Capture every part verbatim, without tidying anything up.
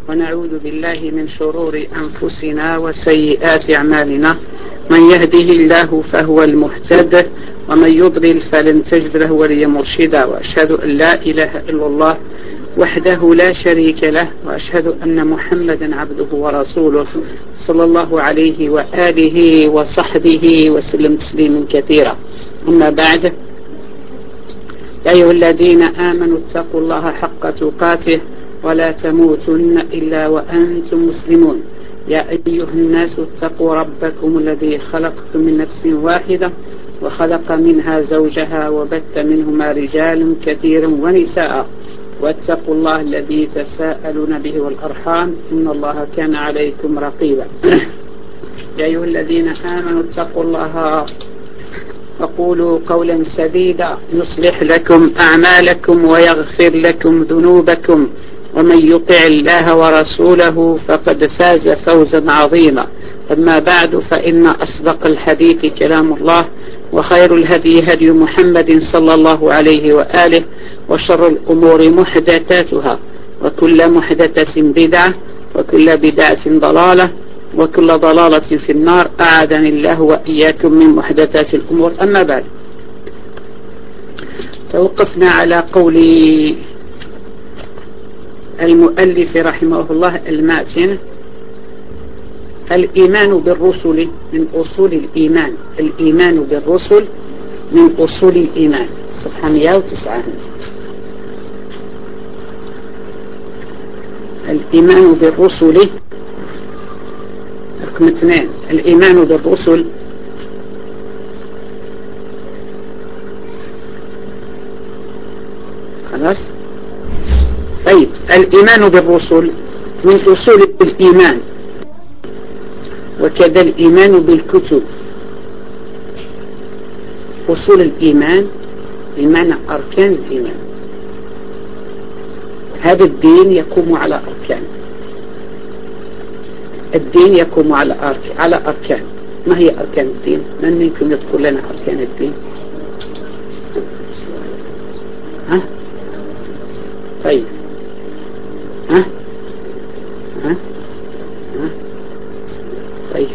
ونعوذ بالله من شرور أنفسنا وسيئات أعمالنا. من يهده الله فهو المهتد ومن يضلل فلن تجد له وليا مرشدا. وأشهد أن لا إله إلا الله وحده لا شريك له، وأشهد أن محمدا عبده ورسوله صلى الله عليه وآله وصحبه وسلم تسليما كثيرا. أما بعد، يا أيها الذين آمنوا اتقوا الله حق تقاته ولا تموتن إلا وأنتم مسلمون. يا أيها الناس اتقوا ربكم الذي خلقكم من نفس واحدة وخلق منها زوجها وبث منهما رجالا كثيرا ونساء، واتقوا الله الذي تساءلون به والأرحام إن الله كان عليكم رقيبا. يا أيها الذين آمنوا اتقوا الله وقولوا قولا سديدا يصلح لكم أعمالكم ويغفر لكم ذنوبكم، ومن يطع الله ورسوله فقد فاز فوزا عظيما. أما بعد، فإن أصدق الحديث كلام الله، وخير الهدي هدي محمد صلى الله عليه وآله، وشر الأمور محدثاتها، وكل محدثة بدعة، وكل بدعة ضلالة، وكل ضلالة في النار. أعاذني الله وإياكم من محدثات الأمور. أما بعد، توقفنا على قول المؤلف رحمه الله الماتن: الإيمان بالرسل من أصول الإيمان. الإيمان بالرسل من أصول الإيمان، صفحة مئة وتسعة. الإيمان بالرسل رقم اثنين. الإيمان بالرسل خلاص. طيب، الإيمان بالرسل من أصول الإيمان، وكذا الإيمان بالكتب. أصول الإيمان بمعنى أركان الإيمان. هذا الدين يقوم على أركان. الدين يقوم على أركان. على أركان. ما هي أركان الدين؟ من منكم يذكر لنا أركان الدين؟ ها؟ طيب، ها؟ ها؟ ها؟ طيب،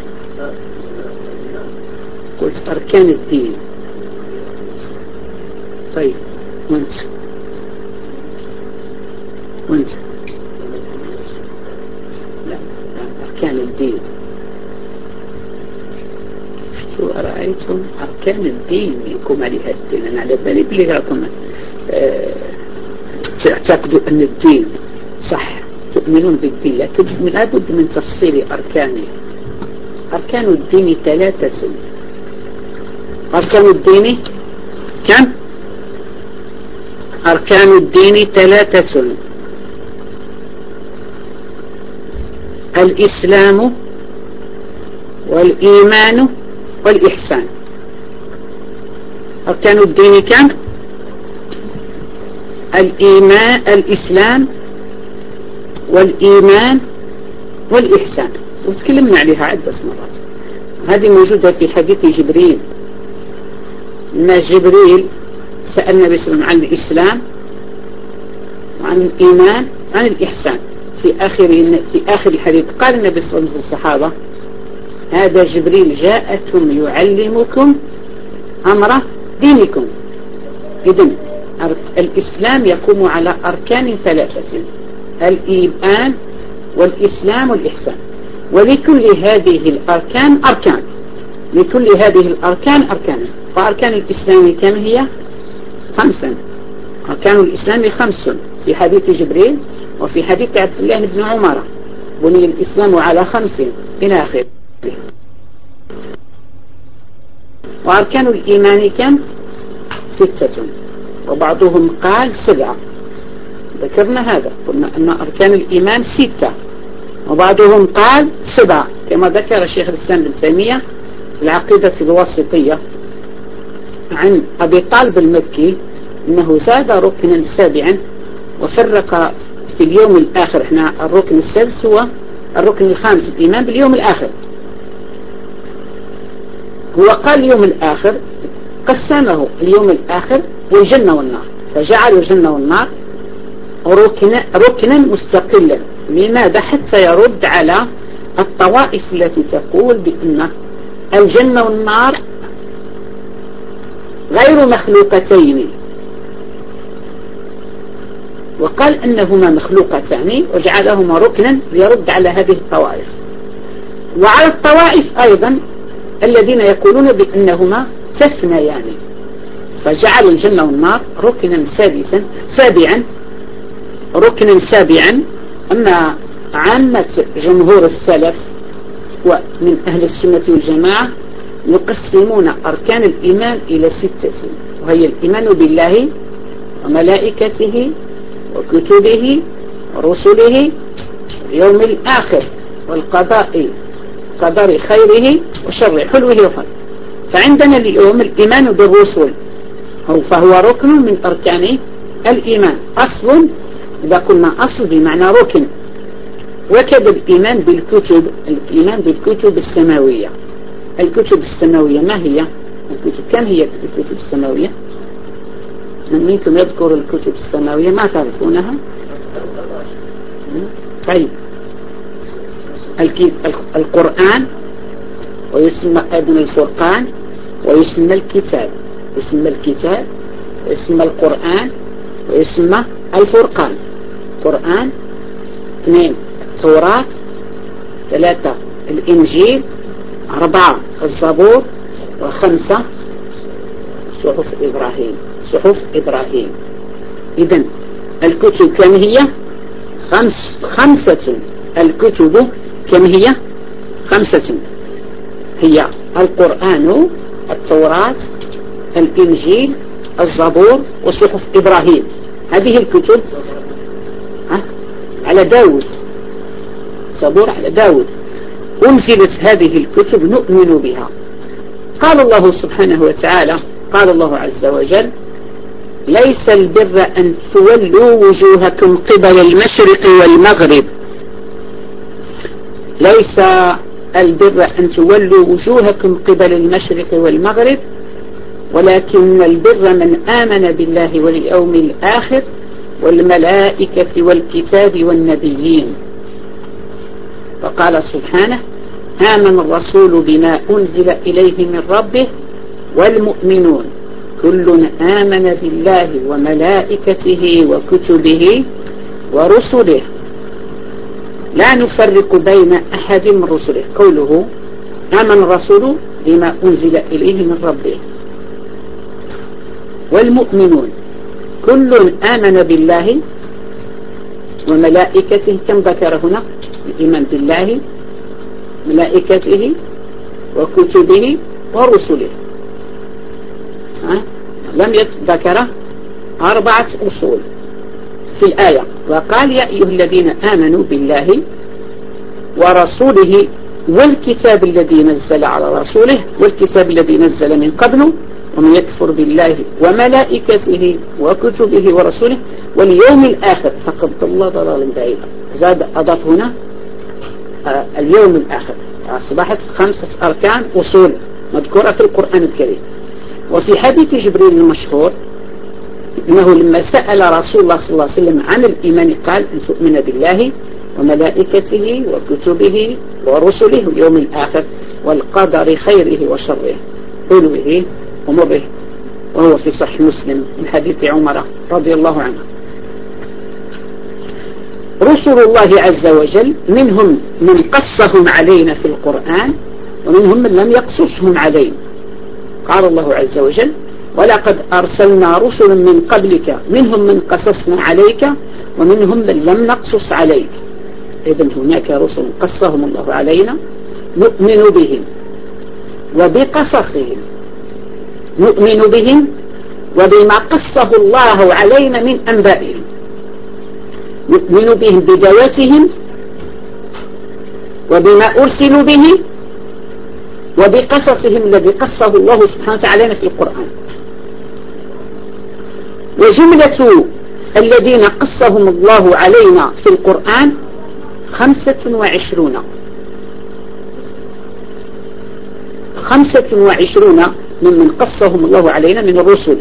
قلت أركان الدين. طيب، وانت وانت لا, لا أركان الدين. شو رأيتم أركان الدين منكم عليها الدين؟ أنا على بالي بلي لكم أه تعتقدوا أن الدين صح، تؤمنون بالدين، لكن لابد من تفصيل أركانه. أركان الدين ثلاثة. أركان الدين كم؟ أركان الدين ثلاثة: الإسلام والإيمان والإحسان. أركان الدين كم؟ الإيمان، الإسلام والإيمان والإحسان، وتكلمنا عليها عدة مرات. هذه موجودة في حديث جبريل، ما جبريل سأل النبي صلى الله عليه وسلم عن الإسلام وعن الإيمان وعن الإحسان. في آخر في آخر الحديث قال النبي صلى الله عليه وسلم للصحابة: هذا جبريل جاءكم يعلمكم أمر دينكم. إذن الإسلام يقوم على أركان ثلاثة: الإيمان والإسلام والإحسان. ولكل هذه الأركان أركان، لكل هذه الأركان أركان. فأركان الإسلام كم هي؟ خمسا. أركان الإسلام خمس في حديث جبريل، وفي حديث عبد الله بن عمر: بني الإسلام على خمس إلى آخره. وأركان الإيمان كم؟ ستة، وبعضهم قال سبعة. ذكرنا هذا، قلنا أن أركان الإيمان ستة، وبعضهم قال سبعة، كما ذكر الشيخ الإسلام بن تيمية في العقيدة الواسطية عن أبي طالب المكي أنه زاد ركنا سابعا وفرق في اليوم الآخر. احنا الركن السادس هو الركن الخامس، الإيمان باليوم الآخر. هو قال اليوم الآخر، قسمه اليوم الآخر والجنة والنار، فجعل الجنة والنار ركنا, ركنا مستقلا لماذا؟ حتى يرد على الطوائف التي تقول بأن الجنة والنار غير مخلوقتين، وقال أنهما مخلوقتان وجعلهما ركنا ليرد على هذه الطوائف، وعلى الطوائف أيضا الذين يقولون بأنهما تثنيان، فجعل الجنة والنار ركنا سادسا سابعا ركنا سابعا. أما عامة جمهور السلف ومن أهل السنة والجماعة يقسمون أركان الإيمان إلى ستة، وهي الإيمان بالله وملائكته وكتبه ورسله واليوم الآخر والقضاء قدر خيره وشره حلوه وحلوه. فعندنا اليوم الإيمان بالرسل فهو ركن من أركان الإيمان، أصل إذا قلنا أصل بمعنى ركن. وكذا الإيمان بالكتب، الإيمان بالكتب السماوية. الكتب السماوية ما هي؟ الكتب كم هي الكتب السماوية؟ من منكم يذكر الكتب السماوية؟ ما تعرفونها؟ طيب، القرآن ويسمى ابن الفرقان ويسمى الكتاب، يسمى الكتاب ويسمى القرآن ويسمى الفرقان. قرآن اثنين التوراة، ثلاثة الإنجيل، أربعة الزبور، وخمسة صحف إبراهيم صحف إبراهيم. إذن الكتب كم هي؟ خمس خمسة. الكتب كم هي؟ خمسة، هي القرآن، التوراة، الإنجيل، الزبور، وصحف إبراهيم. هذه الكتب ها؟ على داود، زبور على داود أنزلت هذه الكتب نؤمن بها. قال الله سبحانه وتعالى، قال الله عز وجل: ليس البر أن تولوا وجوهكم قبل المشرق والمغرب. ليس البر أن تولوا وجوهكم قبل المشرق والمغرب، ولكن البر من آمن بالله واليوم الآخر والملائكة والكتاب والنبيين. وقال سبحانه: آمن الرسول بما أنزل إليه من ربه والمؤمنون كل آمن بالله وملائكته وكتبه ورسله لا نفرق بين أحد من رسله. قوله آمن الرسول بما أنزل إليه من ربه والمؤمنون كل آمن بالله وملائكته. كم ذكر هنا؟ الإيمان بالله ملائكته وكتبه ورسله. ها؟ لم يذكر أربعة أصول في الآية، وقال: يا أيها الذين آمنوا بالله ورسوله والكتاب الذي نزل على رسوله والكتاب الذي نزل من قبله ومن يكفر بالله وملائكته وكتبه ورسوله واليوم الآخر فقد ضل ضلالا بعيدا. زاد أضاف هنا آه اليوم الآخر. أصبحت خمسة أركان أصول مذكورة في القرآن الكريم. وفي حديث جبريل المشهور إنه لما سأل رسول الله صلى الله عليه وسلم عن الإيمان قال: أن تؤمن بالله وملائكته وكتبه ورسله واليوم الآخر والقدر خيره وشره حلوه ومره. وهو في صحيح مسلم من حديث عمر رضي الله عنه. رسل الله عز وجل منهم من قصهم علينا في القرآن ومنهم من لم يقصصهم علينا. قال الله عز وجل: ولقد أرسلنا رسلا من قبلك منهم من قصصنا عليك ومنهم من لم نقصص عليك. إذن هناك رسل قصهم الله علينا نؤمن بهم وبقصصهم، نؤمن بهم وبما قصه الله علينا من أنبائهم، نؤمن بهم بذواتهم وبما أرسلوا به وبقصصهم الذي قصه الله سبحانه وتعالى في القرآن. وجملة الذين قصهم الله علينا في القرآن خمسة وعشرون خمسة وعشرون ممن قصهم الله علينا من الرسل.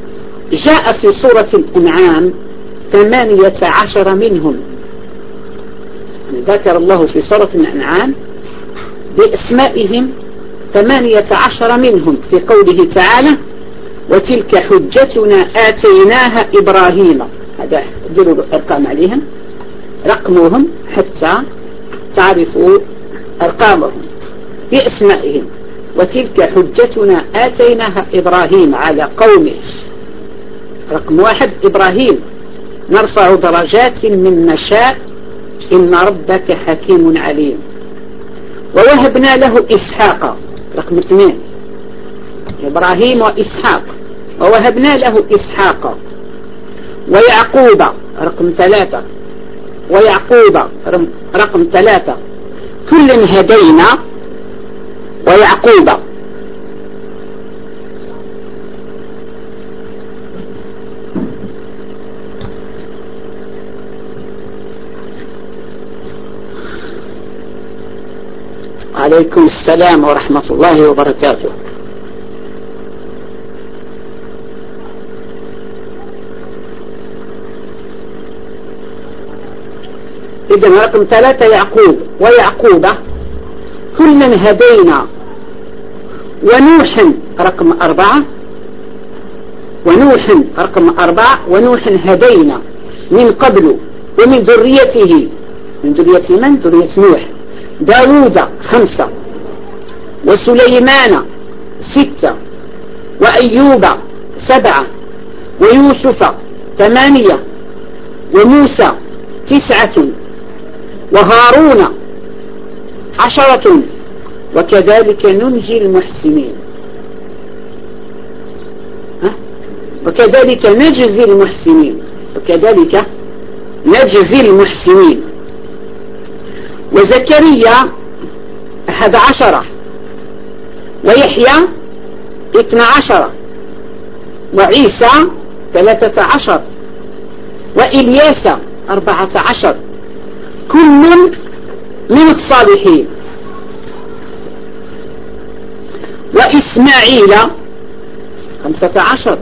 جاء في سورة الأنعام ثمانية عشر منهم ذكر الله في سورة الأنعام بأسمائهم ثمانية عشر منهم في قوله تعالى وتلك حجتنا آتيناها إبراهيم. هذا ديروا الأرقام عليهم، رقموهم حتى تعرفوا أرقامهم بأسمائهم. وتلك حجتنا آتيناها إبراهيم على قومه. رقم واحد إبراهيم نرفع درجات من نشاء إن ربك حكيم عليم. ووهبنا له إسحاق. رقم اثنين إبراهيم وإسحاق، ووهبنا له إسحاق ويعقوب. رقم ثلاثة ويعقوب رقم ثلاثة كل هدينا ويعقوب. عليكم السلام ورحمة الله وبركاته. إذن رقم ثلاثة يعقوب ويعقوب كلا هدينا. ونوح رقم أربعة ونوح رقم أربعة ونوح هدينا من قبل ومن ذريته. من ذرية من؟ ذرية نوح. داود خمسة وسليمان ستة وأيوب سبعة ويوسف ثمانية وموسى تسعة وهارون عشرة وكذلك ننجي المحسنين. ها؟ وكذلك نجزي المحسنين وكذلك نجزي المحسنين. وزكريا أحد عشر ويحيى اثنى عشر وعيسى ثلاثة عشر وإلياس أربعة عشر كل من الصالحين. وإسماعيل خمسة عشر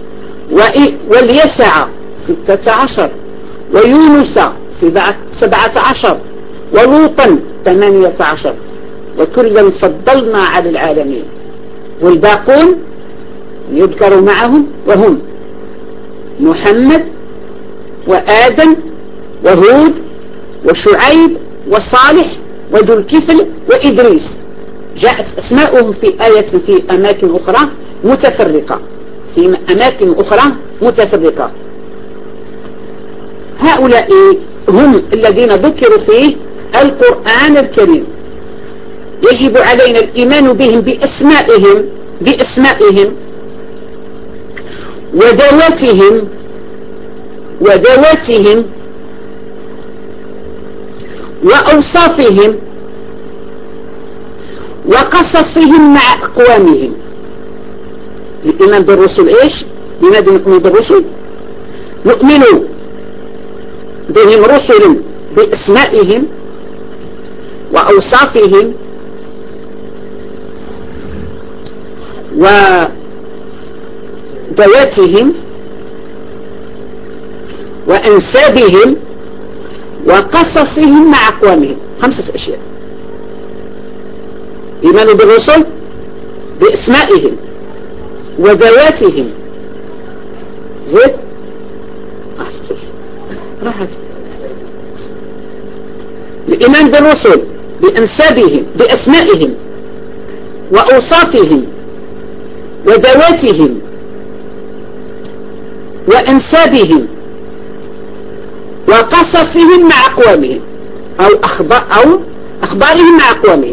واليسع ستة عشر ويونس سبعة عشر ولوطا ثمانية عشر وكلا فضلنا على العالمين. والباقون يذكر معهم وهم محمد وآدم وهود وشعيب وصالح وذو الكفل وإدريس. جاءت أسماؤهم في آية في أماكن أخرى متفرقة في أماكن أخرى متفرقة. هؤلاء هم الذين ذكروا فيه القرآن الكريم. يجب علينا الإيمان بهم بأسمائهم بأسمائهم وذواتهم وذواتهم وأوصافهم وقصصهم مع أقوامهم. الإيمان بالرسل إيش؟ لماذا نؤمن بالرسل؟ نؤمن بهم رسل بأسمائهم وأوصافهم وذواتهم وأنسابهم وقصصهم مع أقوامهم. خمسة أشياء: إيمان بالرسل بأسمائهم وذواتهم زيت أحسن راحت الإيمان بالرسل بأنسابهم بأسمائهم وأوصافهم وذواتهم وأنسابهم وقصصهم مع أقوامهم أو أخبار أو أخبارهم مع أقوامهم.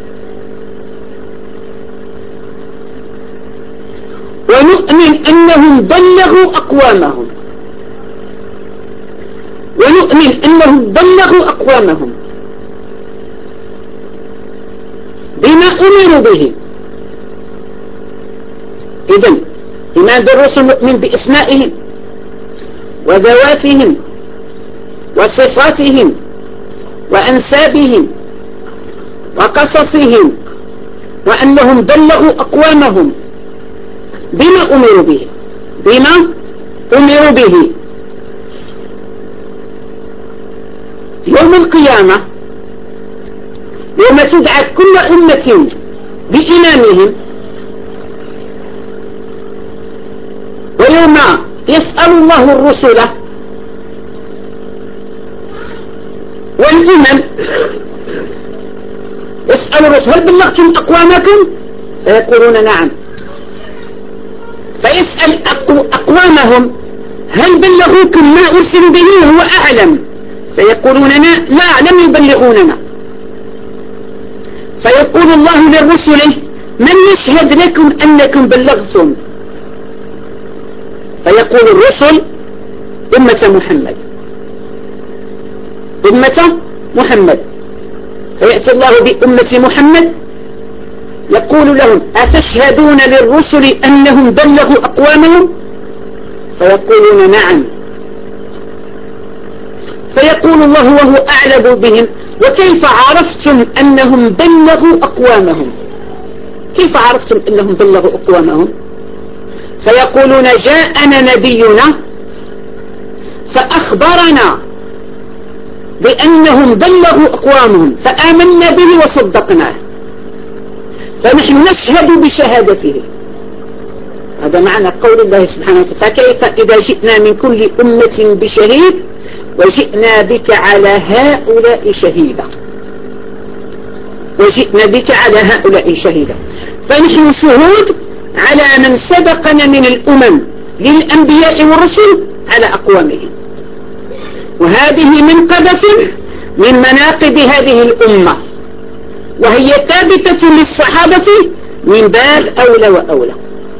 ونؤمن أنهم بلغوا أقوامهم ونؤمن أنهم بلغوا أقوامهم بما أمروا به. إذن إيمان بالرسل نؤمن بأسمائهم وذواتهم وصفاتهم وأنسابهم وقصصهم وأنهم بلغوا أقوامهم بما أمروا به بما أمروا به يوم القيامة يوم تدعى كل أمة بإمامهم، ويوم يسأل الله الرسل والأمم، يسأل الرسل هل بلغتم أقوامكم؟ فيقولون نعم. فيسأل أقوامهم هل بلغوكم ما أرسلوا به وهو أعلم؟ فيقولون لا، لم يبلغوننا. فيقول الله للرسل من يشهد لكم أنكم بلغتم؟ فيقول الرسل أمة محمد، أمة محمد. فيأتي الله بأمة محمد يقول لهم أتشهدون للرسل أنهم بلغوا أقوامهم؟ فيقولون نعم. فيقول الله وهو أعلم بهم وكيف عرفتم أنهم بلغوا أقوامهم؟ كيف عرفتم أنهم بلغوا أقوامهم؟ فيقولون جاءنا نبينا فأخبرنا بأنهم بلغوا أقوامهم فآمنا به وصدقناه، فنحن نشهد بشهادته. هذا معنى قول الله سبحانه وتعالى فكيف إذا جئنا من كل أمة بشهيد وجئنا بك على هؤلاء شهيدا، وجئنا بك على هؤلاء شهيدا. فنحن شهود على من سبقنا من الأمم للأنبياء والرسل على أقوامهم، وهذه منقبة من مناقب هذه الأمة، وهي ثابتة للصحابة من باب أولى وأولى.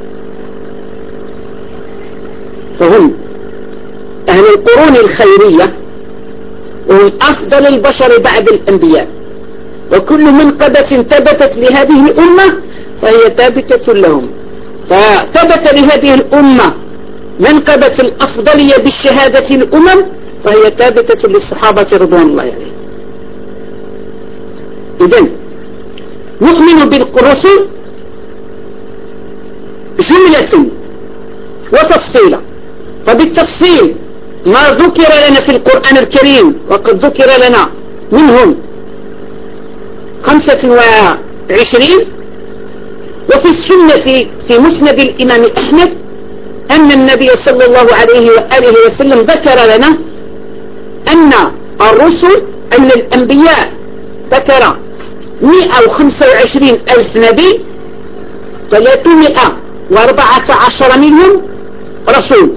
فهم أهل القرون الخيرية وهم أفضل البشر بعد الأنبياء، وكل منقبة ثبتت لهذه الأمة فهي ثابتة لهم. فثبت لهذه الأمة منقبة الأفضلية بالشهادة الأمم فهي ثابتة للصحابة رضوان الله عليهم. إذن نؤمن بالرسل جملة وتفصيلا. فبالتفصيل ما ذكر لنا في القرآن الكريم وقد ذكر لنا منهم خمسة وعشرين، وفي السنة في مسند الإمام أحمد أن النبي صلى الله عليه وآله وسلم ذكر لنا أن الرسل أن الأنبياء ذكر مئة وخمسة وعشرين ألف نبي، ثلاثمائة وأربعة عشر منهم رسول.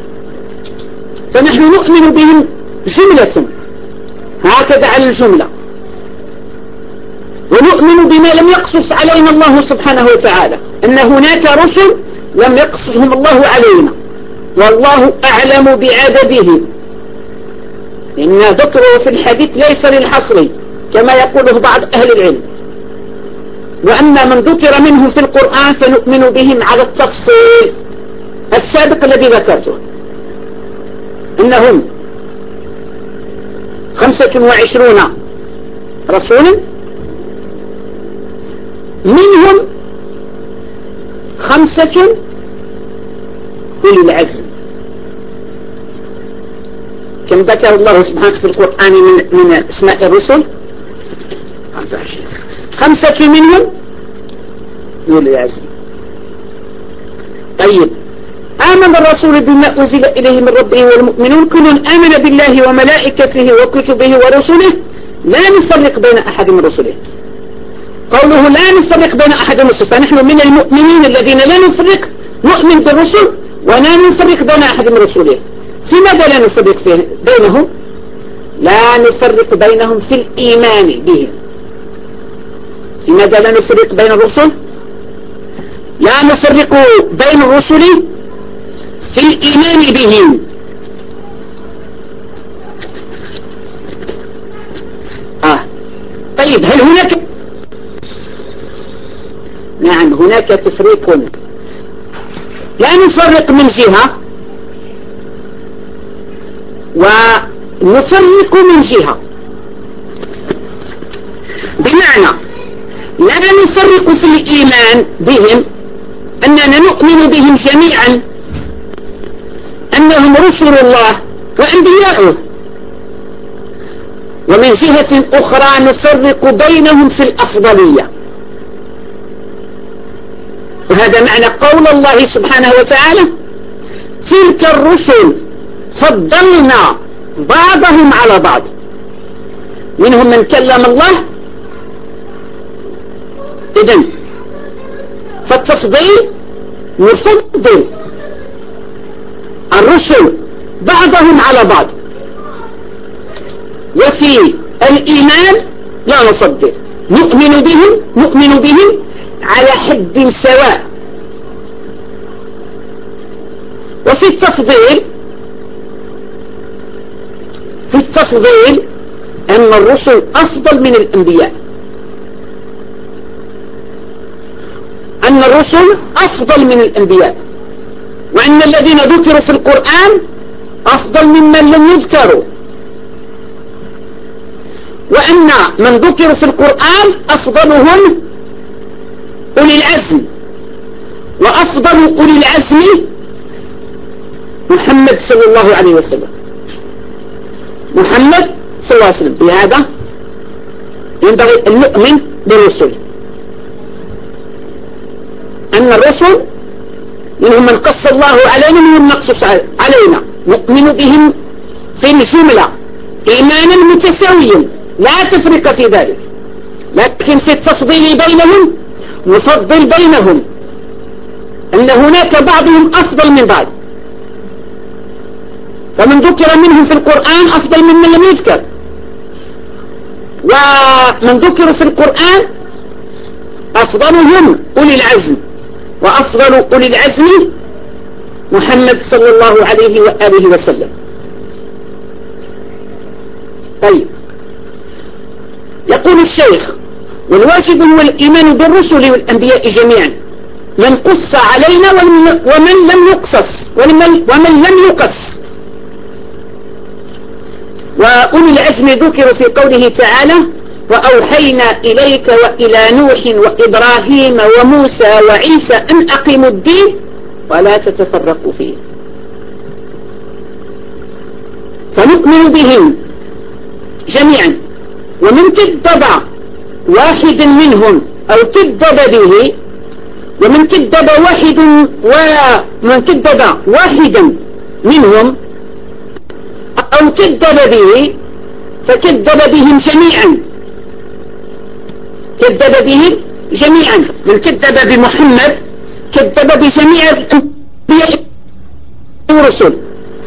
فنحن نؤمن بهم جملة هكذا على الجملة، ونؤمن بما لم يقصص علينا الله سبحانه وتعالى، أن هناك رسل لم يقصصهم الله علينا والله أعلم بعددهم، لأن ذكره في الحديث ليس للحصر كما يقوله بعض أهل العلم. وأما من ذكر منهم في القرآن فنؤمن بهم على التفصيل السابق الذي ذكرته، إنهم خمسة وعشرون رسولا، منهم خمسة أولي العزم. كم ذكر الله سبحانه في القرآن من, من اسماء الرسل؟ خمسة منهم أولي العزم. طيب، آمن الرسول بما أنزل إليه من ربه والمؤمنون كل آمن بالله وملائكته وكتبه ورسله لا نفرق بين أحد من رسله. قوله لا نفرق بين أحد من رسله، فنحن من المؤمنين الذين لا نفرق، نؤمن بالرسل ولا نفرق بين أحد من رسله. في ماذا لا نفرق بينهم؟ لا نفرق بينهم في الإيمان بهم. في ماذا لا نفرق بين الرسل؟ لا نفرق بين الرسل في الإيمان بهم. آه. طيب، هل هناك نعم هناك تفريق. لا نفرق من جهة ونفرق من جهة، بمعنى لا نفرق في الإيمان بهم أننا نؤمن بهم جميعا أنهم رسل الله وأنبياؤه، ومن جهة أخرى نفرق بينهم في الأفضلية. وهذا معنى قول الله سبحانه وتعالى: تلك الرسل فضلنا بعضهم على بعض، منهم من كلم الله. إذن فالتفضيل نفضل الرسل بعضهم على بعض، وفي الإيمان لا نفضل، نؤمن بهم نؤمن بهم على حد سواء. وفي التفضيل في التفضيل أن الرسل أفضل من الأنبياء، أن الرسل أفضل من الأنبياء، وأن الذين ذكروا في القرآن أفضل ممن لم يذكروا، وأن من ذكروا في القرآن أفضلهم أولي العزم، وأفضل أولي العزم محمد صلى الله عليه وسلم. محمد صلى الله عليه وسلم. بهذا ينبغي أن نؤمن بالرسل، أن الرسل منهم من قص الله علينا ومنهم من نقص علينا، نؤمن بهم في الجملة إيمانا متساويا لا تفرق في ذلك، لكن في التفضيل بينهم نفضل بينهم، أن هناك بعضهم أفضل من بعض، فمن ذكر منهم في القرآن أفضل ممن لم يذكر، ومن ذكر في القرآن أفضلهم أولي العزم، وأفضل أولي العزم محمد صلى الله عليه وآله وسلم. طيب، يقول الشيخ: والواجب هو الإيمان بالرسل والأنبياء جميعا، من قص علينا ومن لم يقصص ومن لم يقص. وأولي العزم ذكروا في قوله تعالى: وأوحينا إليك وإلى نوح وإبراهيم وموسى وعيسى أن أقيموا الدين ولا تتفرقوا فيه. فنؤمن بهم جميعا، ومن كذب واحد منهم أو كذب به، ومن كذب واحد ومن كذب واحدا منهم أو كذب به فكذب بهم جميعا، كذب بهم جميعا. من كذب بمحمد كذب بجميع الأنبياء والرسل،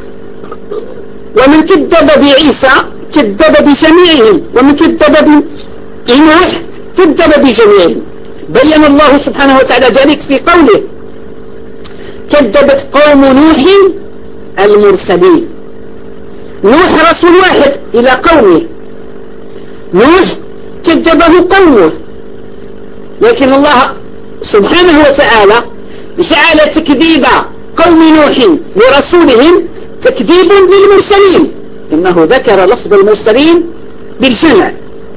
ومن كذب بعيسى كذب بجميعهم، ومن كذب بنوح كذب بجميعهم. بين الله سبحانه وتعالى ذلك في قوله: كذبت قوم نوح المرسلين. نوح رسول واحد إلى قومه، نوح كذبه قومه، لكن الله سبحانه وتعالى جعل تكذيب قوم نوح لرسولهم تكذيب للمرسلين، إنه ذكر لفظ المرسلين بالجمع،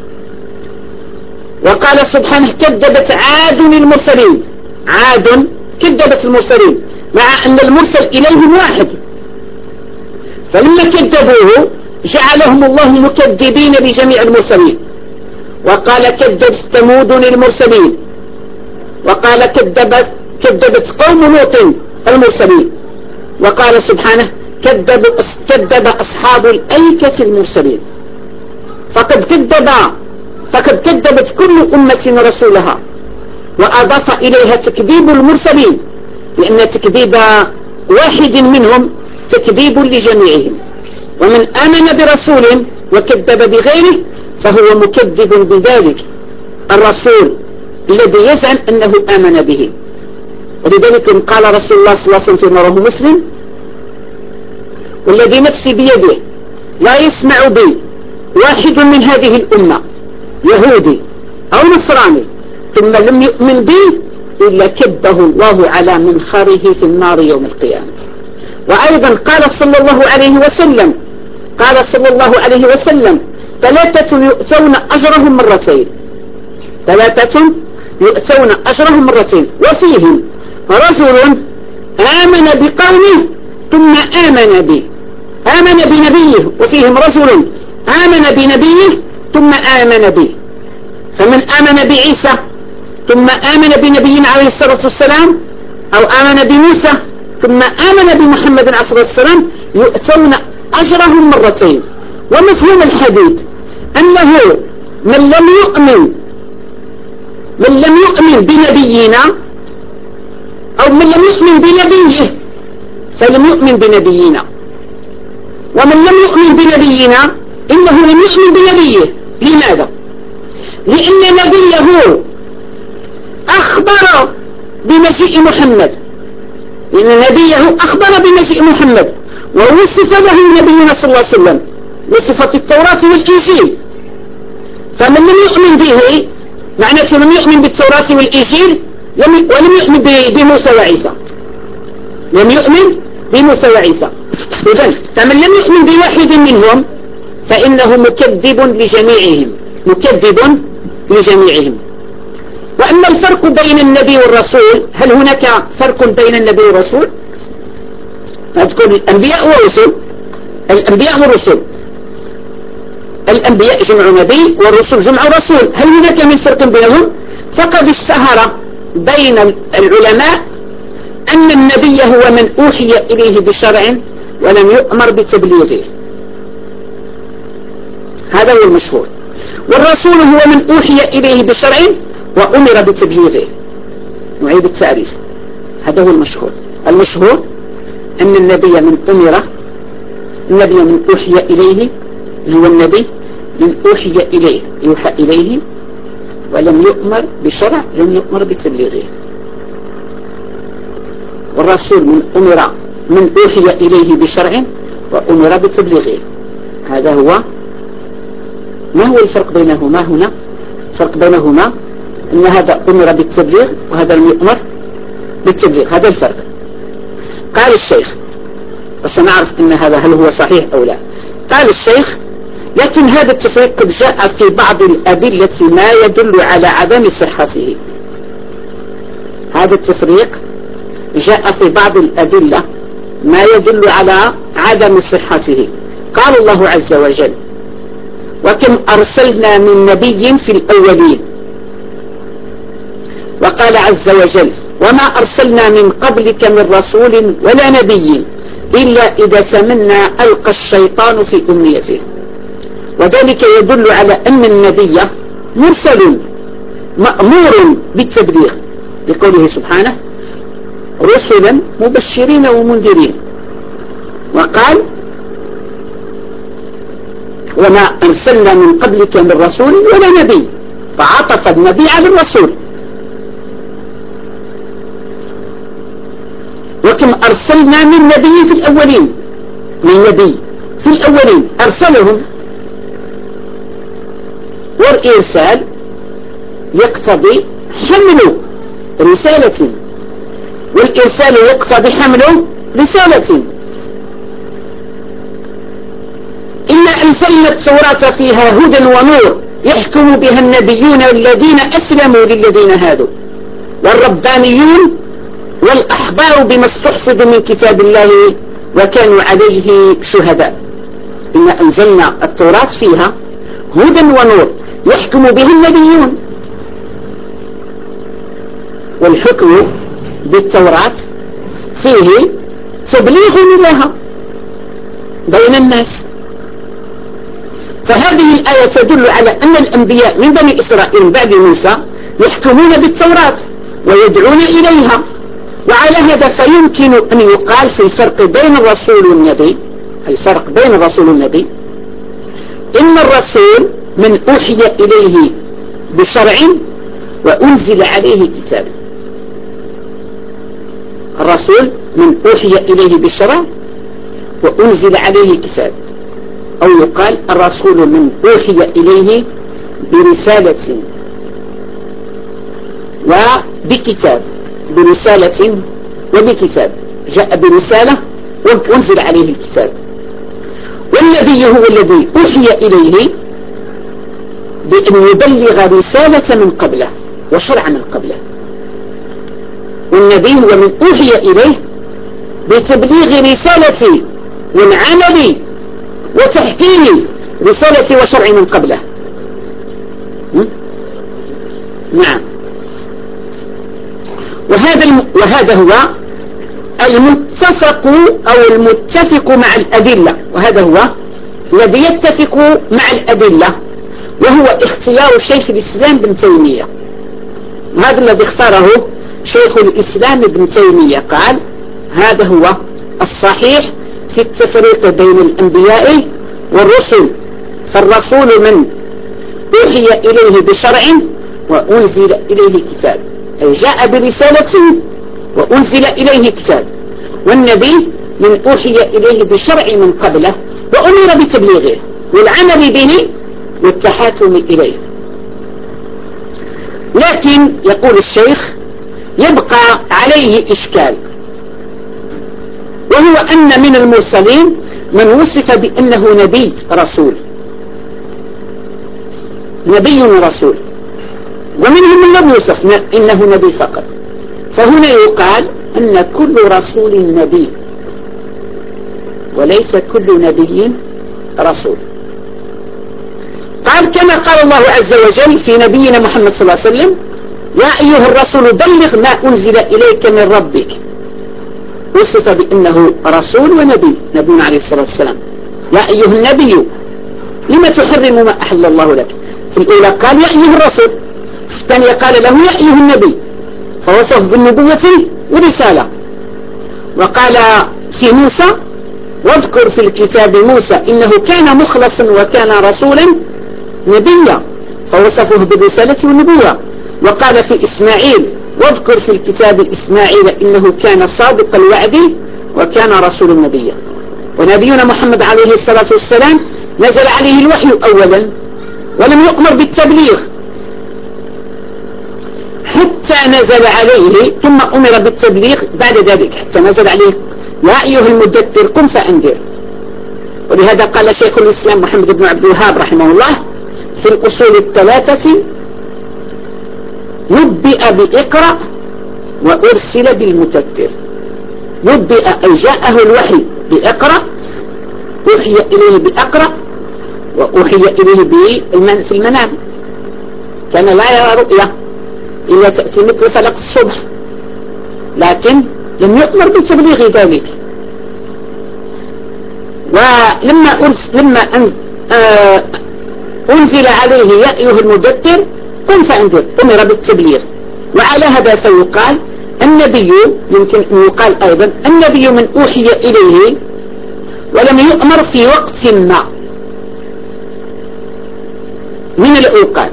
وقال سبحانه: كذبت عاد المرسلين. عاد كذبت المرسلين، مع أن المرسل إليهم واحد، فلما كذبوه جعلهم الله مكذبين لجميع المرسلين. وقال: كذبت ثمود المرسلين، وقال: كذبت كذبت قوم لوط المرسلين، وقال سبحانه: كذب كذب أصحاب الأيكة المرسلين. فقد كذب فقد كذبت كل أمة رسولها، وأضاف إليها تكذيب المرسلين، لأن تكذيب واحد منهم تكذيب لجميعهم. ومن آمن برسول وكذب بغيره فهو مكذب بذلك الرسول الذي يزعم أنه آمن به. ولذلك قال رسول الله صلى الله عليه وسلم فيما رواه مسلم: والذي نفسي بيده لا يسمع بي واحد من هذه الأمة يهودي أو نصراني ثم لم يؤمن بي إلا كبه الله على منخره في النار يوم القيامة. وأيضا قال صلى الله عليه وسلم قال صلى الله عليه وسلم: ثلاثة يؤتون أجرهم مرتين ثلاثة يؤتون أجرهم مرتين وفيهم رجل آمن بقومه ثم آمن بي آمن بنبيه، وفيهم رجل آمن بنبيه ثم آمن به. فمن آمن بعيسى ثم آمن بنبي عليه الصلاة والسلام أو آمن بموسى ثم آمن بمحمد عليه الصلاة والسلام يؤتون أجرهم مرتين. ومفهوم الحديث أنه من لم يؤمن من لم يؤمن بنبينا أو من لم يؤمن بنبيه فلم يؤمن بنبينا، ومن لم يؤمن بنبينا إنه لم يؤمن بنبيه. لماذا؟ لأن نبيه أخبر بمجيء محمد، لأن نبيه أخبر بمجيء محمد ووصف له نبينا صلى الله عليه وسلم بصفة التوراة والإنجيل. فمن لم يؤمن به معناته لم يؤمن بالتوراة والإنجيل ولم يؤمن بموسى وعيسى، لم يؤمن بموسى وعيسى. إذن فمن لم يؤمن بواحد منهم فإنه مكذب لجميعهم، مكذب لجميعهم. وأما الفرق بين النبي والرسول، هل هناك فرق بين النبي والرسول؟ نذكر الأنبياء والرسل، الأنبياء والرسل، الأنبياء جمع نبي والرسل جمع رسول. هل هناك من فرق بينهم؟ فقد اشتهر بين العلماء أن النبي هو من أوحي إليه بشرع ولم يؤمر بتبليغه، هذا هو المشهور. والرسول هو من أوحي إليه بشرع وأمر بتبليغه. نعيد التعريف، هذا هو المشهور. المشهور أن النبي من أمر، النبي من أوحي إليه، هو النبي من أوحي إليه يوحى إليه ولم يؤمر بشرع، لم يؤمر بتبليغه. والرسول من أمر من أوحي إليه بشرع وأمر بتبليغه. هذا هو. ما هو الفرق بينهما هنا؟ الفرق بينهما أن هذا أمر بالتبليغ وهذا لم يؤمر بالتبليغ، هذا الفرق. قال الشيخ، وسنعرف أن هذا هل هو صحيح أو لا. قال الشيخ: لكن هذا التفريق قد جاء في بعض الأدلة ما يدل على عدم صحته. هذا التفريق جاء في بعض الأدلة ما يدل على عدم صحته. قال الله عز وجل: وكم أرسلنا من نبي في الأولين. وقال عز وجل: وما أرسلنا من قبلك من رسول ولا نبي إلا إذا تمنى ألقى الشيطان في أمنيته. وذلك يدل على أن النبي مرسل مأمور بالتبليغ، لقوله سبحانه: رسلا مبشرين ومنذرين. وقال: وما أرسلنا من قبلك من رسول ولا نبي، فعطف النبي على الرسول. وكم أرسلنا من نبي في الأولين، من نبي في الأولين أرسلهم. والإرسال يقتضي حمل رسالة، والإرسال يقتضي حمل رسالة. إنا أنزلنا التوراة فيها هدى ونور يحكم بها النبيون الذين أسلموا للذين هادوا والربانيون والأحبار بما استحفظوا من كتاب الله وكانوا عليه شهداء. إنا أنزلنا التوراة فيها هدى ونور يحكم به النبيون. والحكم بالتوراة فيه تبليغ لها بين الناس. فهذه الآية تدل على أن الأنبياء من بني إسرائيل بعد موسى يحكمون بالتوراة ويدعون إليها. وعلى هذا فيمكن أن يقال في الفرق بين الرسول والنبي، الفرق بين الرسول والنبي، إن الرسول من أوحي إليه بشرع وأنزل عليه كتاب. الرسول من أوحي إليه بشرع وأنزل عليه كتاب، أو يقال الرسول من أوحي إليه برسالة وبكتاب، برسالة وبكتاب، جاء برسالة وأنزل عليه الكتاب. والنبي هو الذي أوحي إليه بأن يبلغ رسالة من قبله وشرع من قبله. والنبي هو من أوحي إليه بتبليغ رسالة والعمل وتحكيم رسالة وشرع من قبله. نعم. وهذا الم... وهذا هو المتفق أو المتفق مع الأدلة، وهذا هو الذي يتفق مع الأدلة، وهو اختيار شيخ الإسلام ابن تيمية. هذا الذي اختاره شيخ الإسلام ابن تيمية، قال هذا هو الصحيح في التفريق بين الأنبياء والرسل، فالرسول من أوحي إليه بشرع وأنزل إليه كتاب، أي جاء برسالة وأنزل إليه كتاب، والنبي من أوحي إليه بشرع من قبله وأمر بتبليغه والعمل به والتحاكم إليه. لكن يقول الشيخ يبقى عليه إشكال، وهو أن من المرسلين من وصف بأنه نبي رسول، نبي رسول، ومنهم من لم يوصف إنه نبي فقط. فهنا يقال أن كل رسول نبي وليس كل نبي رسول. قال كما قال الله عز وجل في نبينا محمد صلى الله عليه وسلم: يا أيها الرسول بلغ ما أنزل إليك من ربك. وصف بأنه رسول ونبي، نبينا عليه الصلاة والسلام. يا أيها النبي لما تحرم ما أحل الله لك. في الأولى قال يا أيها الرسول، في الثانية قال له يا أيها النبي، فوصف بالنبوة ورسالة. وقال في موسى: واذكر في الكتاب موسى إنه كان مخلصا وكان رسولا نبيا، فوصفه بالرسالة والنبوة. وقال في إسماعيل: واذكر في الكتاب إسماعيل إنه كان صادق الوعد وكان رسول نبيا. ونبينا محمد عليه الصلاة والسلام نزل عليه الوحي أولا ولم يؤمر بالتبليغ حتى نزل عليه، ثم أمر بالتبليغ بعد ذلك، حتى نزل عليه يا أيها المدثر قم فأنذر. ولهذا قال شيخ الإسلام محمد بن عبد الوهاب رحمه الله في الأصول الثلاثة: نبئ بإقرأ وأرسل بالمدثر. نبئ أي جاءه الوحي بإقرأ، أوحي إليه بأقرأ، وأوحي إليه في المنام، كان لا يرى رؤيا إلا تأتي مثل فلق الصبح، لكن لم يؤمر بتبليغ ذلك. ولما أرسل لما أن آه أنزل عليه يا أيها المدثر قم فأنذر، أمر بالتبليغ. وعلى هذا فيقال النبي، يمكن أن يقال أيضا النبي من أوحي إليه ولم يؤمر في وقت ما من الأوقات،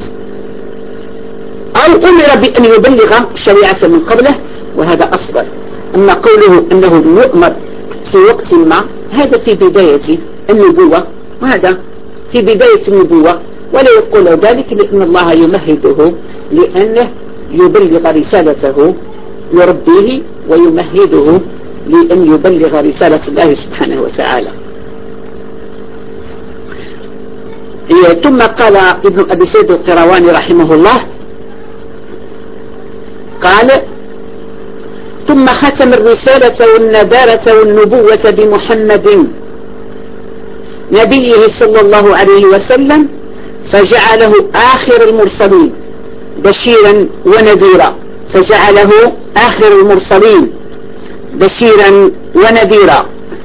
أو أمر بأن يبلغ شريعة من قبله، وهذا أفضل. أما قوله أنه يؤمر في وقت ما، هذا في بداية النبوة، وهذا في بداية النبوة، ولا يقول ذلك لأن الله يمهده لأنه يبلغ رسالته، يربيه ويمهده لأن يبلغ رسالة الله سبحانه وتعالى. ثم قال ابن أبي سيد القيرواني رحمه الله، قال: ثم ختم الرسالة والنذارة والنبوة بمحمد نبيه صلى الله عليه وسلم، فجعله آخر المرسلين بشيرا ونذيرا، فجعله آخر المرسلين بشيرا ونذيرا.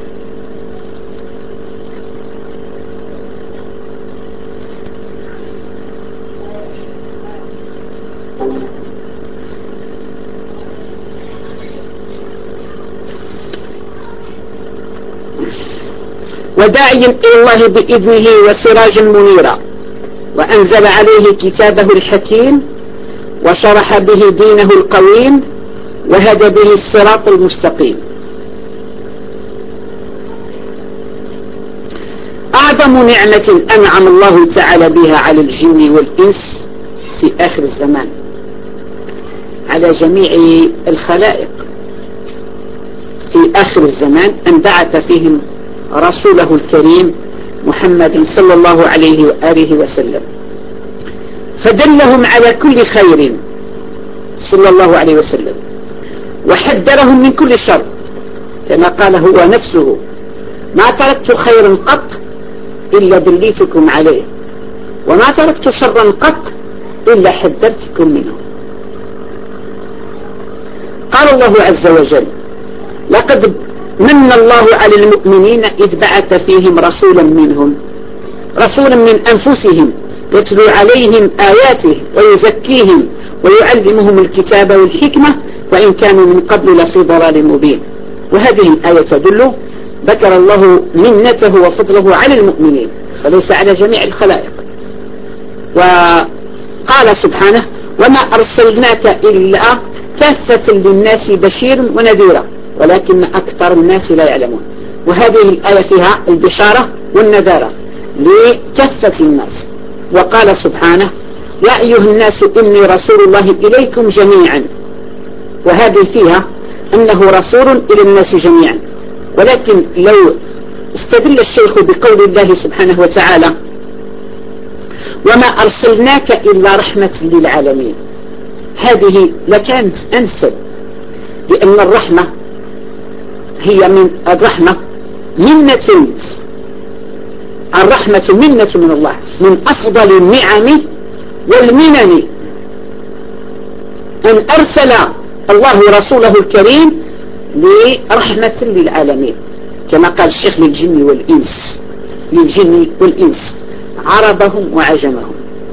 وداعيا إلى الله بإذنه وسراجا منيرا، وأنزل عليه كتابه الحكيم وشرح به دينه القويم وهدى به الصراط المستقيم. أعظم نعمة أنعم الله تعالى بها على الجن والإنس في آخر الزمان، على جميع الخلائق في آخر الزمان، أن بعث فيهم رسوله الكريم محمد صلى الله عليه وآله وسلم، فدلهم على كل خير صلى الله عليه وسلم، وحذرهم من كل شر، كما قال هو نفسه: ما تركت خيرا قط إلا دليتكم عليه، وما تركت شرا قط إلا حذرتكم منه. قال الله عز وجل: لقد من الله على المؤمنين إذ بعث فيهم رسولا منهم رسولا من أنفسهم يتلو عليهم آياته ويزكيهم ويعلمهم الكتاب والحكمة وإن كانوا من قبل لفي ضلال مبين. وهذه الآية تدل ذكر الله منته وفضله على المؤمنين وليس على جميع الخلائق. وقال سبحانه: وما أرسلناك إلا كافة للناس بشير ونذيرا ولكن أكثر الناس لا يعلمون. وهذه الآية فيها البشارة والنذارة لكافة الناس. وقال سبحانه: يا أيها الناس إني رسول الله إليكم جميعا. وهذه فيها أنه رسول إلى الناس جميعا. ولكن لو استدل الشيخ بقول الله سبحانه وتعالى: وما أرسلناك إلا رحمة للعالمين، هذه لكانت أنسب، لأن الرحمة هي من الرحمة منة الرحمة منة من الله، من أفضل النعم والمنن أن أرسل الله رسوله الكريم لرحمة للعالمين، كما قال الشيخ: للجن والإنس للجن والإنس عربهم وعجمهم.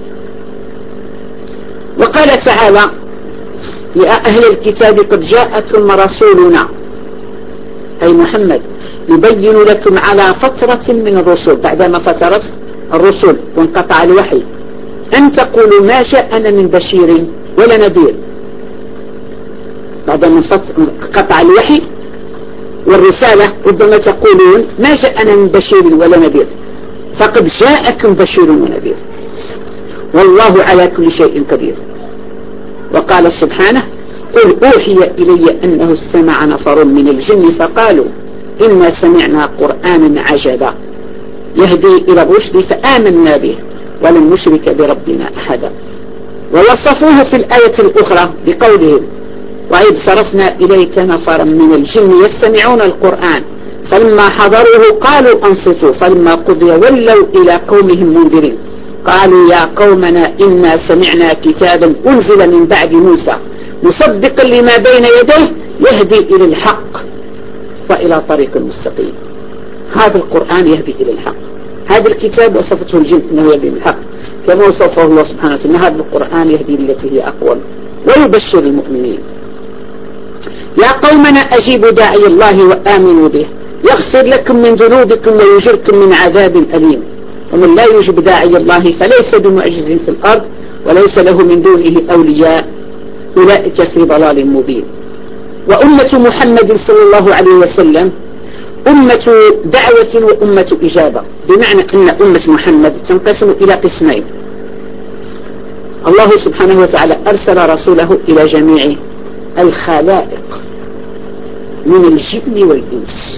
وقال تعالى: يا أهل الكتاب قد جاءكم رسولنا أي محمد يبين لكم على فترة من الرسل، بعدما فترت الرسل وانقطع الوحي، أن تقولوا ما جاءنا من بشير ولا نذير. بعدما انقطع الوحي والرسالة ربما تقولون ما جاءنا من بشير ولا نذير، فقد جاءكم بشير ونذير والله على كل شيء قدير. وقال سبحانه: قل أوحي إلي أنه استمع نفر من الجن فقالوا إنا سمعنا قرآنا عجبا يهدي إلى الرشد فآمنا به ولن نشرك بربنا أحدا. ووصفوه في الآية الأخرى بقولهم: وإذ صرفنا إليك نفرا من الجن يستمعون القرآن فلما حضروه قالوا أنصتوا فلما قضي ولوا إلى قومهم منذرين قالوا يا قومنا إنا سمعنا كتابا أنزل من بعد موسى مصدقا لما بين يديه يهدي إلى الحق وإلى طريق مستقيم. هذا القرآن يهدي إلى الحق. هذا الكتاب وصفته الجن أنه يهدي إلى الحق، كما وصفه الله سبحانه وتعالى: هذا القرآن يهدي التي هي أقوم ويبشر المؤمنين. يا قومنا أجيبوا داعي الله وآمنوا به يغفر لكم من ذنوبكم ويجركم من عذاب أليم. ومن لا يجب داعي الله فليس بمعجز في الأرض وليس له من دونه أولياء أولئك في ضلال مبين. وأمة محمد صلى الله عليه وسلم أمة دعوة وأمة إجابة، بمعنى أن أمة محمد تنقسم إلى قسمين. الله سبحانه وتعالى أرسل رسوله إلى جميع الخلائق من الجن والإنس،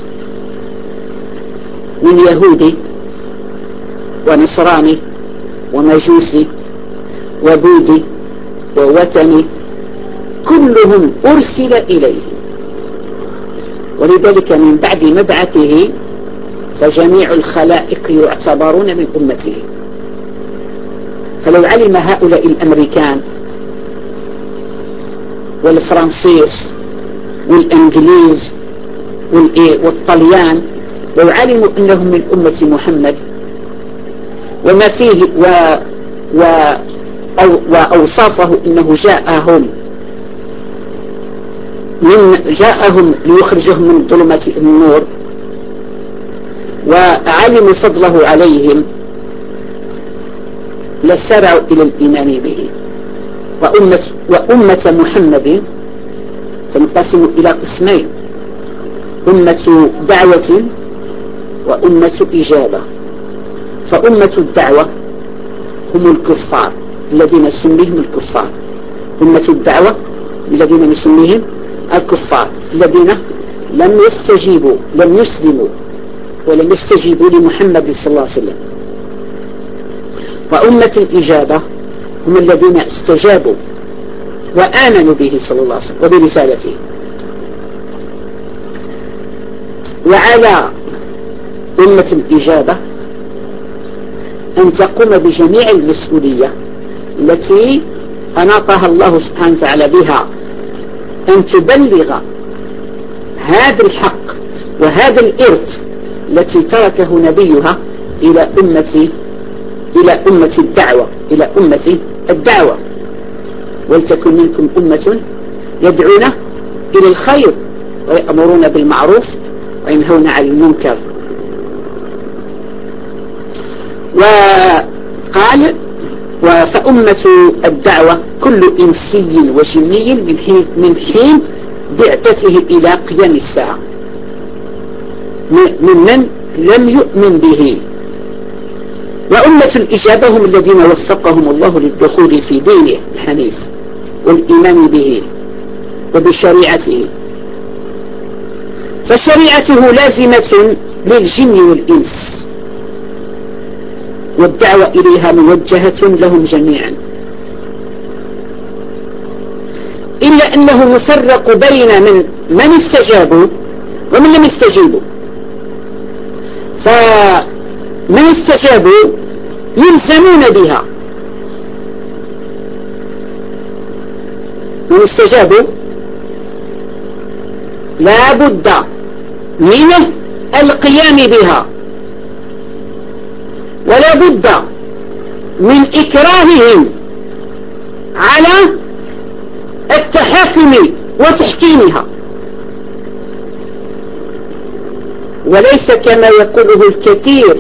من يهودي ونصراني ومجوسي وبوذي ووثني، كلهم أرسل إليه. ولذلك من بعد مبعثه فجميع الخلائق يعتبرون من أمته. فلو علم هؤلاء الأمريكان والفرنسيس والإنجليز والطليان لو علموا أنهم من أمة محمد وما فيه و و أو وأوصافه أنه جاءهم من جاءهم ليخرجهم من ظلمات النور، وعلموا فضله عليهم لسرعوا إلى الإيمان به. وأمة, وأمة محمد تنقسم إلى قسمين: أمة دعوة وأمة إجابة. فأمة الدعوة هم الكفار الذين نسميهم الكفار. أمة الدعوة الذين نسميهم الكفار الذين لم يستجيبوا لم يسلموا ولم يستجيبوا لمحمد صلى الله عليه وسلم. وأمة الإجابة هم الذين استجابوا وآمنوا به صلى الله عليه وسلم وبرسالته. وعلى أمة الإجابة أن تقوم بجميع المسؤولية التي أناطها الله سبحانه وتعالى بها، أن تبلغ هذا الحق وهذا الإرث التي تركه نبيها إلى أمة إلى أمة الدعوة إلى أمة الدعوة ولتكن منكم أمة يدعون إلى الخير ويأمرون بالمعروف وينهون عن المنكر. وقال فأمة الدعوة كل إنسي وجني من حين, من حين بعثته إلى قيام الساعة ممن لم يؤمن به. وأمة الإجابة هم الذين وفقهم الله للدخول في دينه الحنيف والإيمان به وبشريعته، فشريعته لازمة للجن والإنس والدعوة إليها موجهة لهم جميعا، إلا أنه يفرق بين من من استجابوا ومن لم يستجيبوا. فمن استجابوا يلزمون بها، من استجابوا لا بد من القيام بها، ولا بد من إكراههم على التحاكم وتحكيمها، وليس كما يقوله الكثير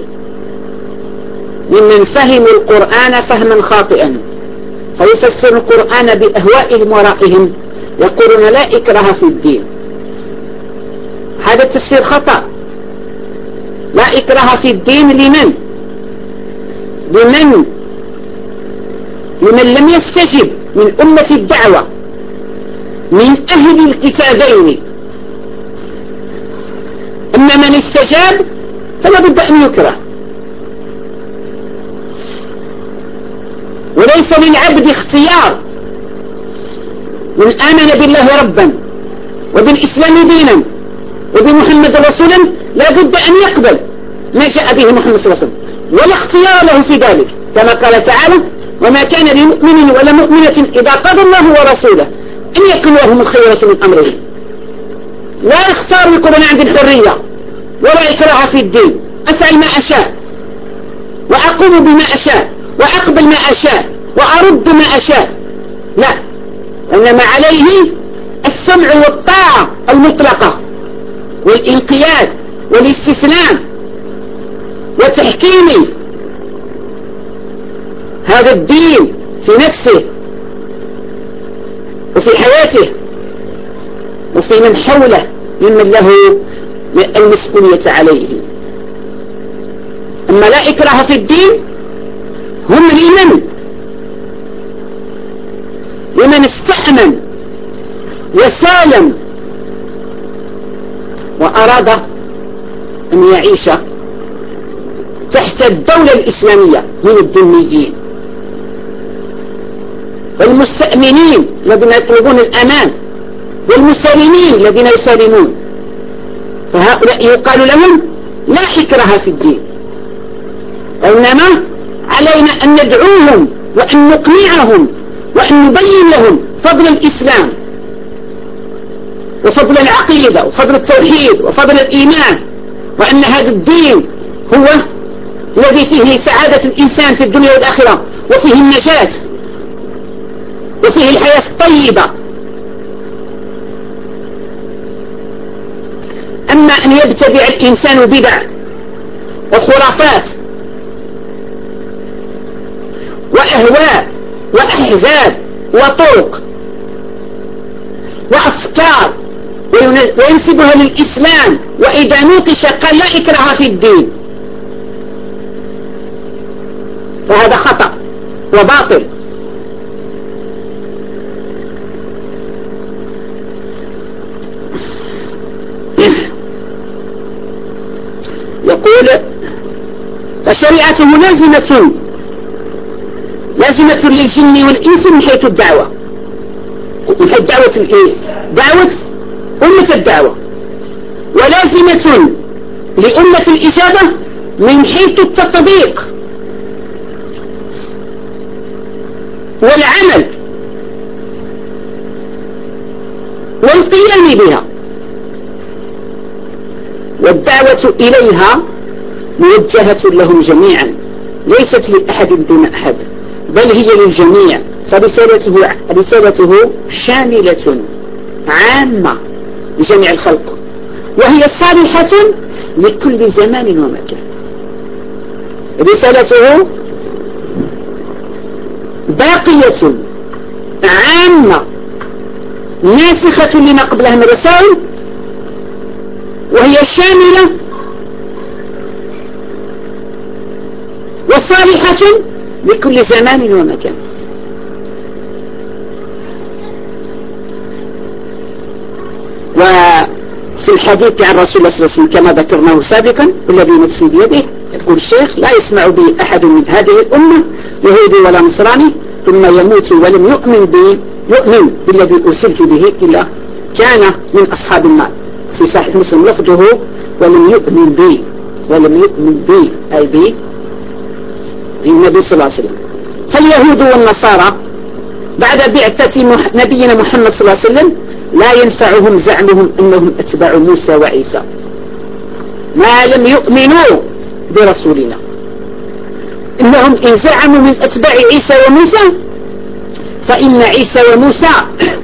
ممن فهموا القرآن فهما خاطئا فيفسر القرآن بأهوائهم ورائهم، يقولون لا إكراه في الدين. هذا التفسير خطأ. لا إكراه في الدين لمن؟ لمن لمن لم يستجب من أمة الدعوة من أهل الكتابين. أما من استجاب فلا بد أن يكره، وليس للعبد اختيار. من آمن بالله ربا وبالإسلام دينا وبمحمد رسولا لا بد أن يقبل ما جاء به محمد صلى الله عليه وسلم، ولا اختيار له في ذلك، كما قال تعالى: وما كان لمؤمن ولا مؤمنة إذا قضى الله ورسوله أن يكون لهم الخيرة من أمرهم. لا يختار يقول أنا عندي الحرية ولا إكراه في الدين، أفعل ما أشاء وأقوم بما أشاء وأقبل ما أشاء وأرد ما أشاء. لا، إنما عليه السمع والطاعة المطلقة والانقياد والاستسلام وتحكيم هذا الدين في نفسه وفي حياته وفي من حوله ممن له المسؤولية عليه. أما لا إكراه في الدين هم لمن لمن استأمن وسالم وأراد أن يعيش تحت الدولة الإسلامية من الذميين والمستأمنين الذين يطلبون الأمان والمسالمين الذين يسالمون، فهؤلاء يقال لهم لا إكراه في الدين، وإنما علينا أن ندعوهم وأن نقنعهم وأن نبين لهم فضل الإسلام وفضل العقيدة وفضل التوحيد وفضل الإيمان، وأن هذا الدين هو الذي فيه سعادة الإنسان في الدنيا والآخرة وفيه النجاة وفيه الحياة الطيبة. أما أن يبتدع الإنسان بدع وخرافات وأهواء وأحزاب وطرق وأفكار وينسبها للإسلام، وإذا نوقش قال لا إكراه في الدين، فهذا خطأ وباطل. يقول: فشريعته لازمة لازمة للجن والإنس من حيث الدعوة، من حيث دعوة الإيه؟ دعوة أمة الدعوة، ولازمة لأمة الإجابة من حيث التطبيق والعمل والقيام بها، والدعوة إليها موجهة لهم جميعا، ليست لأحد دون أحد، بل هي للجميع، فرسالته رسالته شاملة عامة لجميع الخلق، وهي صالحة لكل زمان ومكان. رسالته باقية عامة ناسخة لما قبلها من الرسائل، وهي شاملة وصالحة لكل زمان ومكان. وفي الحديث عن رسول الله صلى الله عليه وسلم كما ذكرناه سابقا، الذي نفسي بيده، يقول الشيخ: لا يسمع بي أحد من هذه الأمة يهودي ولا نصراني ثم يموت ولم يؤمن بي يؤمن بالذي أرسلت به إلا كان من أصحاب النار. في صحيح مسلم لفظه: ولم يؤمن بي، ولم يؤمن بي أي بي النبي صلى الله عليه وسلم. فاليهود والنصارى بعد بعثة نبينا محمد صلى الله عليه وسلم لا ينفعهم زعمهم أنهم أتباع موسى وعيسى ما لم يؤمنوا برسولنا. إنهم إن زعموا من أتباع عيسى وموسى فإن عيسى وموسى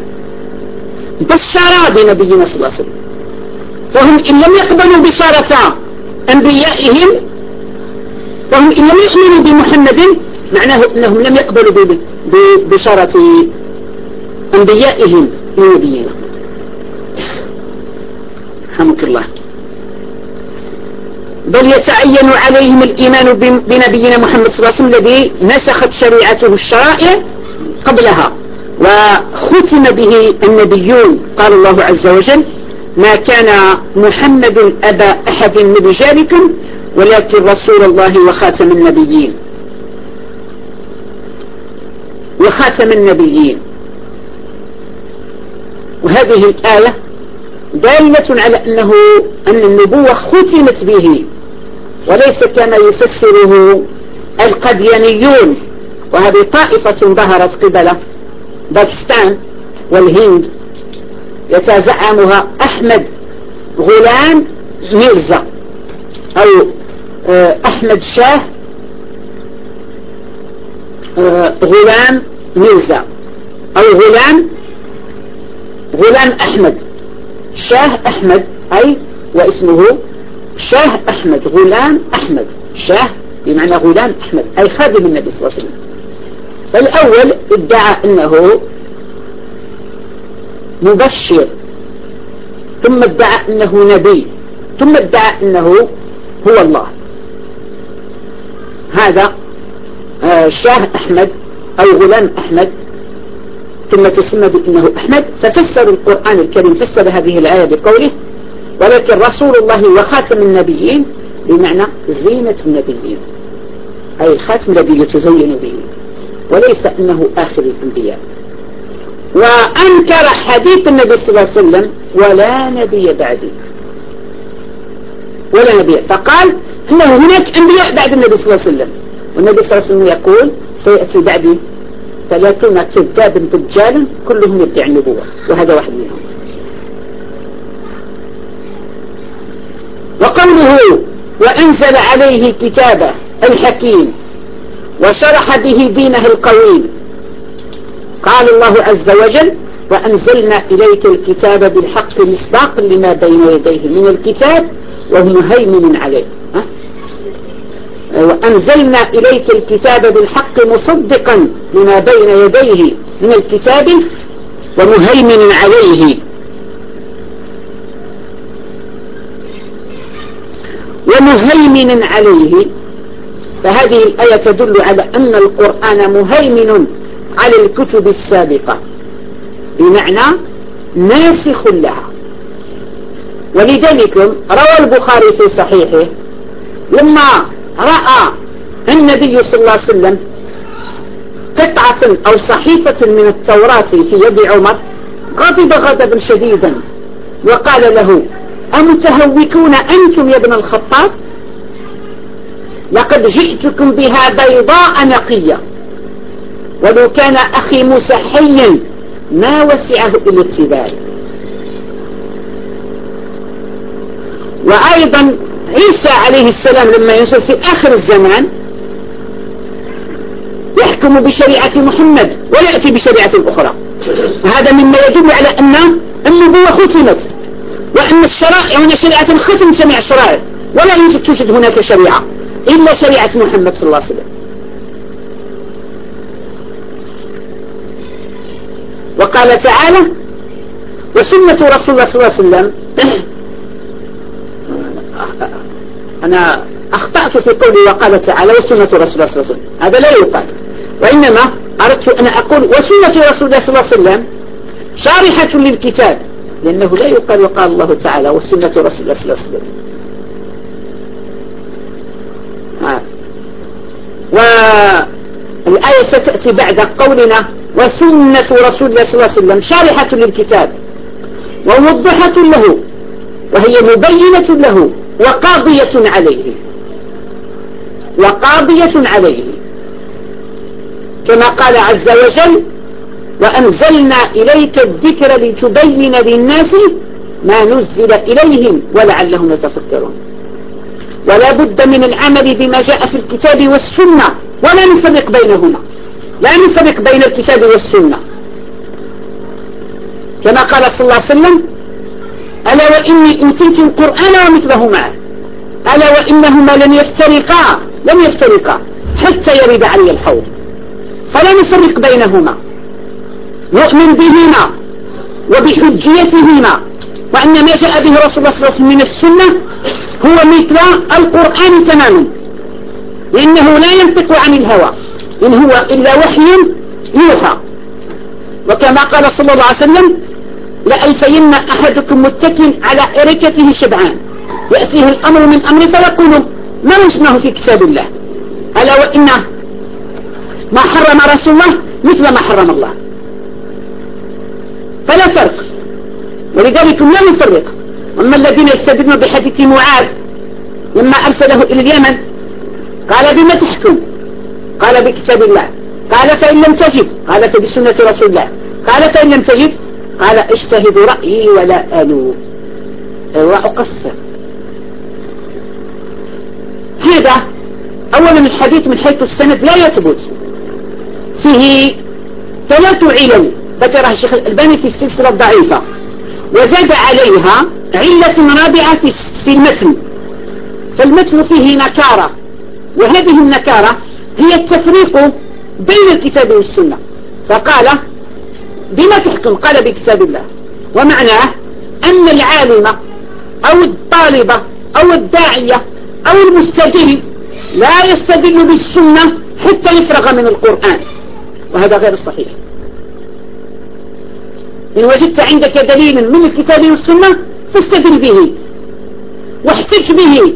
بشرا بنبينا صلى الله عليه وسلم، فهم إن لم يقبلوا بشارة أنبيائهم، وهم إن لم يؤمنوا بمحمد معناه أنهم لم يقبلوا ببشارة أنبيائهم لنبينا. رحمك الله. بل يتعين عليهم الإيمان بنبينا محمد صلى الله عليه وسلم الذي نسخت شريعته الشرائع قبلها وختم به النبيون. قال الله عز وجل: ما كان محمد أبا أحد من رجالكم ولكن رسول الله وخاتم النبيين وخاتم النبيين. وهذه الآية دالة على أنه أن النبوة ختمت به، وليس كما يفسره القديانيون، وهذه طائفة ظهرت قبل باكستان والهند يتزعمها أحمد غلام ميرزا أو أحمد شاه غلام ميرزا أو غلام غلام أحمد شاه أحمد، أي واسمه شاه أحمد غلام أحمد، شاه بمعنى غلام أحمد أي خادم النبي صلى الله عليه وسلم. فالأول ادعى أنه مبشر، ثم ادعى أنه نبي، ثم ادعى أنه هو الله. هذا آه شاه أحمد أو غلام أحمد، ثم تسمى بأنه أحمد. ففسر القرآن الكريم، فسر هذه الآية بقوله: ولكن رسول الله وخاتم النبيين، بمعنى زينة النبيين، أي خاتم الذي يتزين به، وليس أنه آخر الأنبياء. وأنكر حديث النبي صلى الله عليه وسلم: ولا نبي بعدي، ولا نبي، فقال أنه هناك أنبياء بعد النبي صلى الله عليه وسلم. والنبي صلى الله عليه وسلم يقول: سيأتي بعدي ثلاثون كذاب دجال كلهم يدعي النبوة، وهذا واحد منهم. وقوله: وأنزل عليه كتابه الحكيم وشرح به دينه القويم، قال الله عز وجل: وأنزلنا إليك الكتاب بالحق مصداقا لما بين يديه من الكتاب ومهيمن عليه. ها؟ وأنزلنا إليك الكتاب بالحق مصدقا لما بين يديه من الكتاب ومهيمن عليه. ومهيمن عليه، فهذه الآية تدل على أن القرآن مهيمن على الكتب السابقة، بمعنى ناسخ لها. ولذلك روى البخاري في صحيحه لما رأى النبي صلى الله عليه وسلم قطعة أو صحيفة من التوراة في يد عمر غضب غضبا شديدا وقال له: أمتهوكون أنتم يا ابن الخطاب؟ لقد جئتكم بها بيضاء نقية. ولو كان أخي موسى حيا ما وسعه إلا اتباعي. وأيضا عيسى عليه السلام لما ينزل في آخر الزمان يحكم بشريعة محمد ولا يأتي بشريعة أخرى. هذا مما يدل على أن النبوة ختمت، وأن الشرائع هنا شريعة ختم جميع الشرائع، ولا يوجد توجد هناك شريعة إلا شريعة محمد صلى الله عليه وسلم. وقال تعالى: وسنة رسول الله صلى الله عليه وسلم. أنا أخطأت في قولي وقال تعالى وسنة رسول الله صلى الله عليه وسلم، هذا لا يقال، وإنما أردت أن أقول وسنة رسول الله صلى الله عليه وسلم شارحة للكتاب، لأنه لا يقال وقال الله تعالى وسنة رسول الله صلى الله عليه وسلم. والآية ستأتي بعد قولنا وسنة رسول الله صلى الله عليه وسلم شارحة للكتاب وموضحة له وهي مبينة له وقاضية عليه وقاضية عليه كما قال عز وجل: وأنزلنا إليك الذكر لتبين للناس ما نزل إليهم ولعلهم يتفكرون. ولا بد من العمل بما جاء في الكتاب والسنة ولا نفرق بينهما، لا نفرق بين الكتاب والسنة، كما قال صلى الله عليه وسلم: ألا وإني أوتيت القرآن ومثله معه ألا وإنهما لن يفترقا لن يفترقا حتى يرد علي الحوض. فلا نفرق بينهما، نؤمن بهما وبحجيتهما، وأن ما جاء به رسول الله صلى الله عليه وسلم من السنة هو مثل القرآن تماما، لأنه لا ينطق عن الهوى إن هو إلا وحي يوحى. وكما قال صلى الله عليه وسلم: لألفين أحدكم متكل على إركته شبعان يأتيه الأمر من أمر فيقول ما وجدناه في كتاب الله ألا وإنه ما حرم رسول الله مثل ما حرم الله. فلا فرق، ولذلك لا نفرق. أما الذين يستدلون بحديث معاذ لما أرسله إلى اليمن قال: بما تحكم؟ قال: بكتاب الله. قال: فإن لم تجد؟ قال: فبسنة رسول الله. قال: فإن لم تجد؟ قال: اجتهد رأيي ولا ألو وأقصر. هذا أولا الحديث من حيث السند لا يثبت، فيه ثلاث علل ذكرها الشيخ الألباني في السلسلة الضعيفة، وزاد عليها علة رابعة في المتن. فالمتن فيه نكارة، وهذه النكارة هي التفريق بين الكتاب والسنة. فقال: بما تحكم؟ قال: بكتاب الله. ومعناه أن العالم أو الطالب أو الداعية أو المستدل لا يستدل بالسنة حتى يفرغ من القرآن، وهذا غير صحيح. إن وجدت عندك دليل من الكتاب والسنة فاستدل به واحتج به،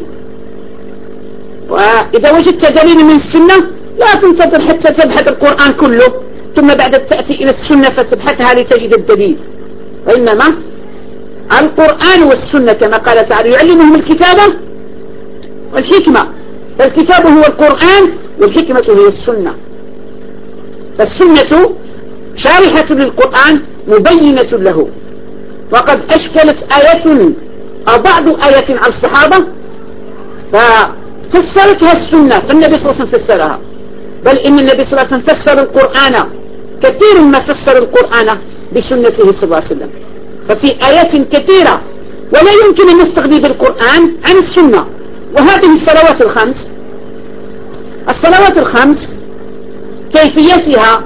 وإذا وجدت دليل من السنة لا تنتظر حتى تبحث القرآن كله ثم بعد تأتي إلى السنة فتبحثها لتجد الدليل، وإنما القرآن والسنة كما قال تعالى: يعلمهم الكتابة والحكمة. فالكتاب هو القرآن والحكمة هي السنة. فالسنة شارحة للقرآن مبينة له. وقد أشكلت آية أو بعض آية على الصحابة ففسرتها السنة، فالنبي صلى الله عليه وسلم فسرها، بل إن النبي صلى الله عليه وسلم فسر القرآن كثير ما فسر القرآن بسنته صلى الله عليه وسلم. ففي آيات كثيرة ولا يمكن أن نستغني بالقرآن عن السنة. وهذه الصلوات الخمس الصلوات الخمس كيفيتها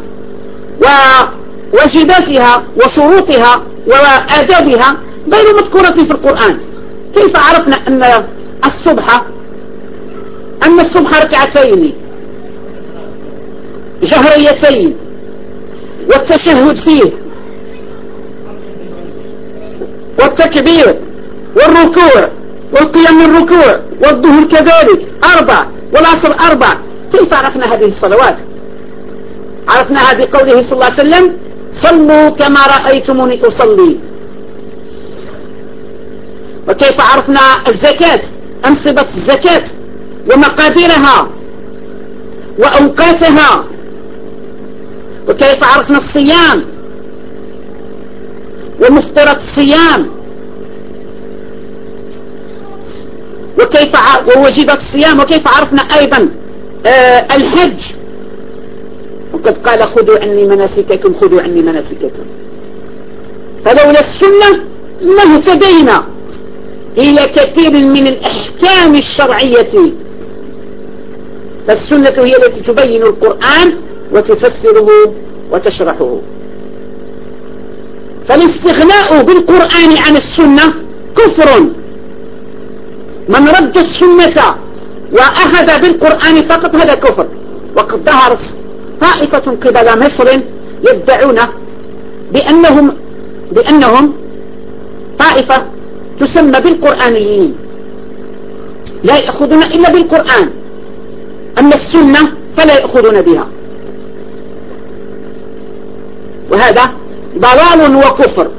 وواجباتها وشروطها وآدابها غير مذكورة في القرآن. كيف عرفنا أن الصبح أن الصبح ركعتين جهريتين والتشهد فيه والتكبير والركوع والقيام من الركوع والظهر كذلك أربع والعصر أربع؟ كيف عرفنا هذه الصلوات؟ عرفناها بقوله صلى الله عليه وسلم: صلوا كما رأيتموني أصلي. وكيف عرفنا الزكاة؟ أنصبة الزكاة ومقاديرها وأوقاتها وكيف عرفنا الصيام ومفطرة الصيام، وكيف ووجب الصيام، وكيف عرفنا أيضا آه الحج، وقد قال خذوا عني مناسككم خذوا عني مناسككم. فلولا السنة ما اهتدينا إلى كثير من الأحكام الشرعية، فالسنة هي التي تبين القرآن وتفسره وتشرحه. فالاستغناء بالقرآن عن السنة كفر. من رد السنة وأخذ بالقرآن فقط هذا كفر. وقد ظهرت طائفة قبل مصر يدعون بأنهم بأنهم طائفة تسمى بالقرآنيين، لا يأخذون إلا بالقرآن، أما السنة فلا يأخذون بها، وهذا ضلال وكفر.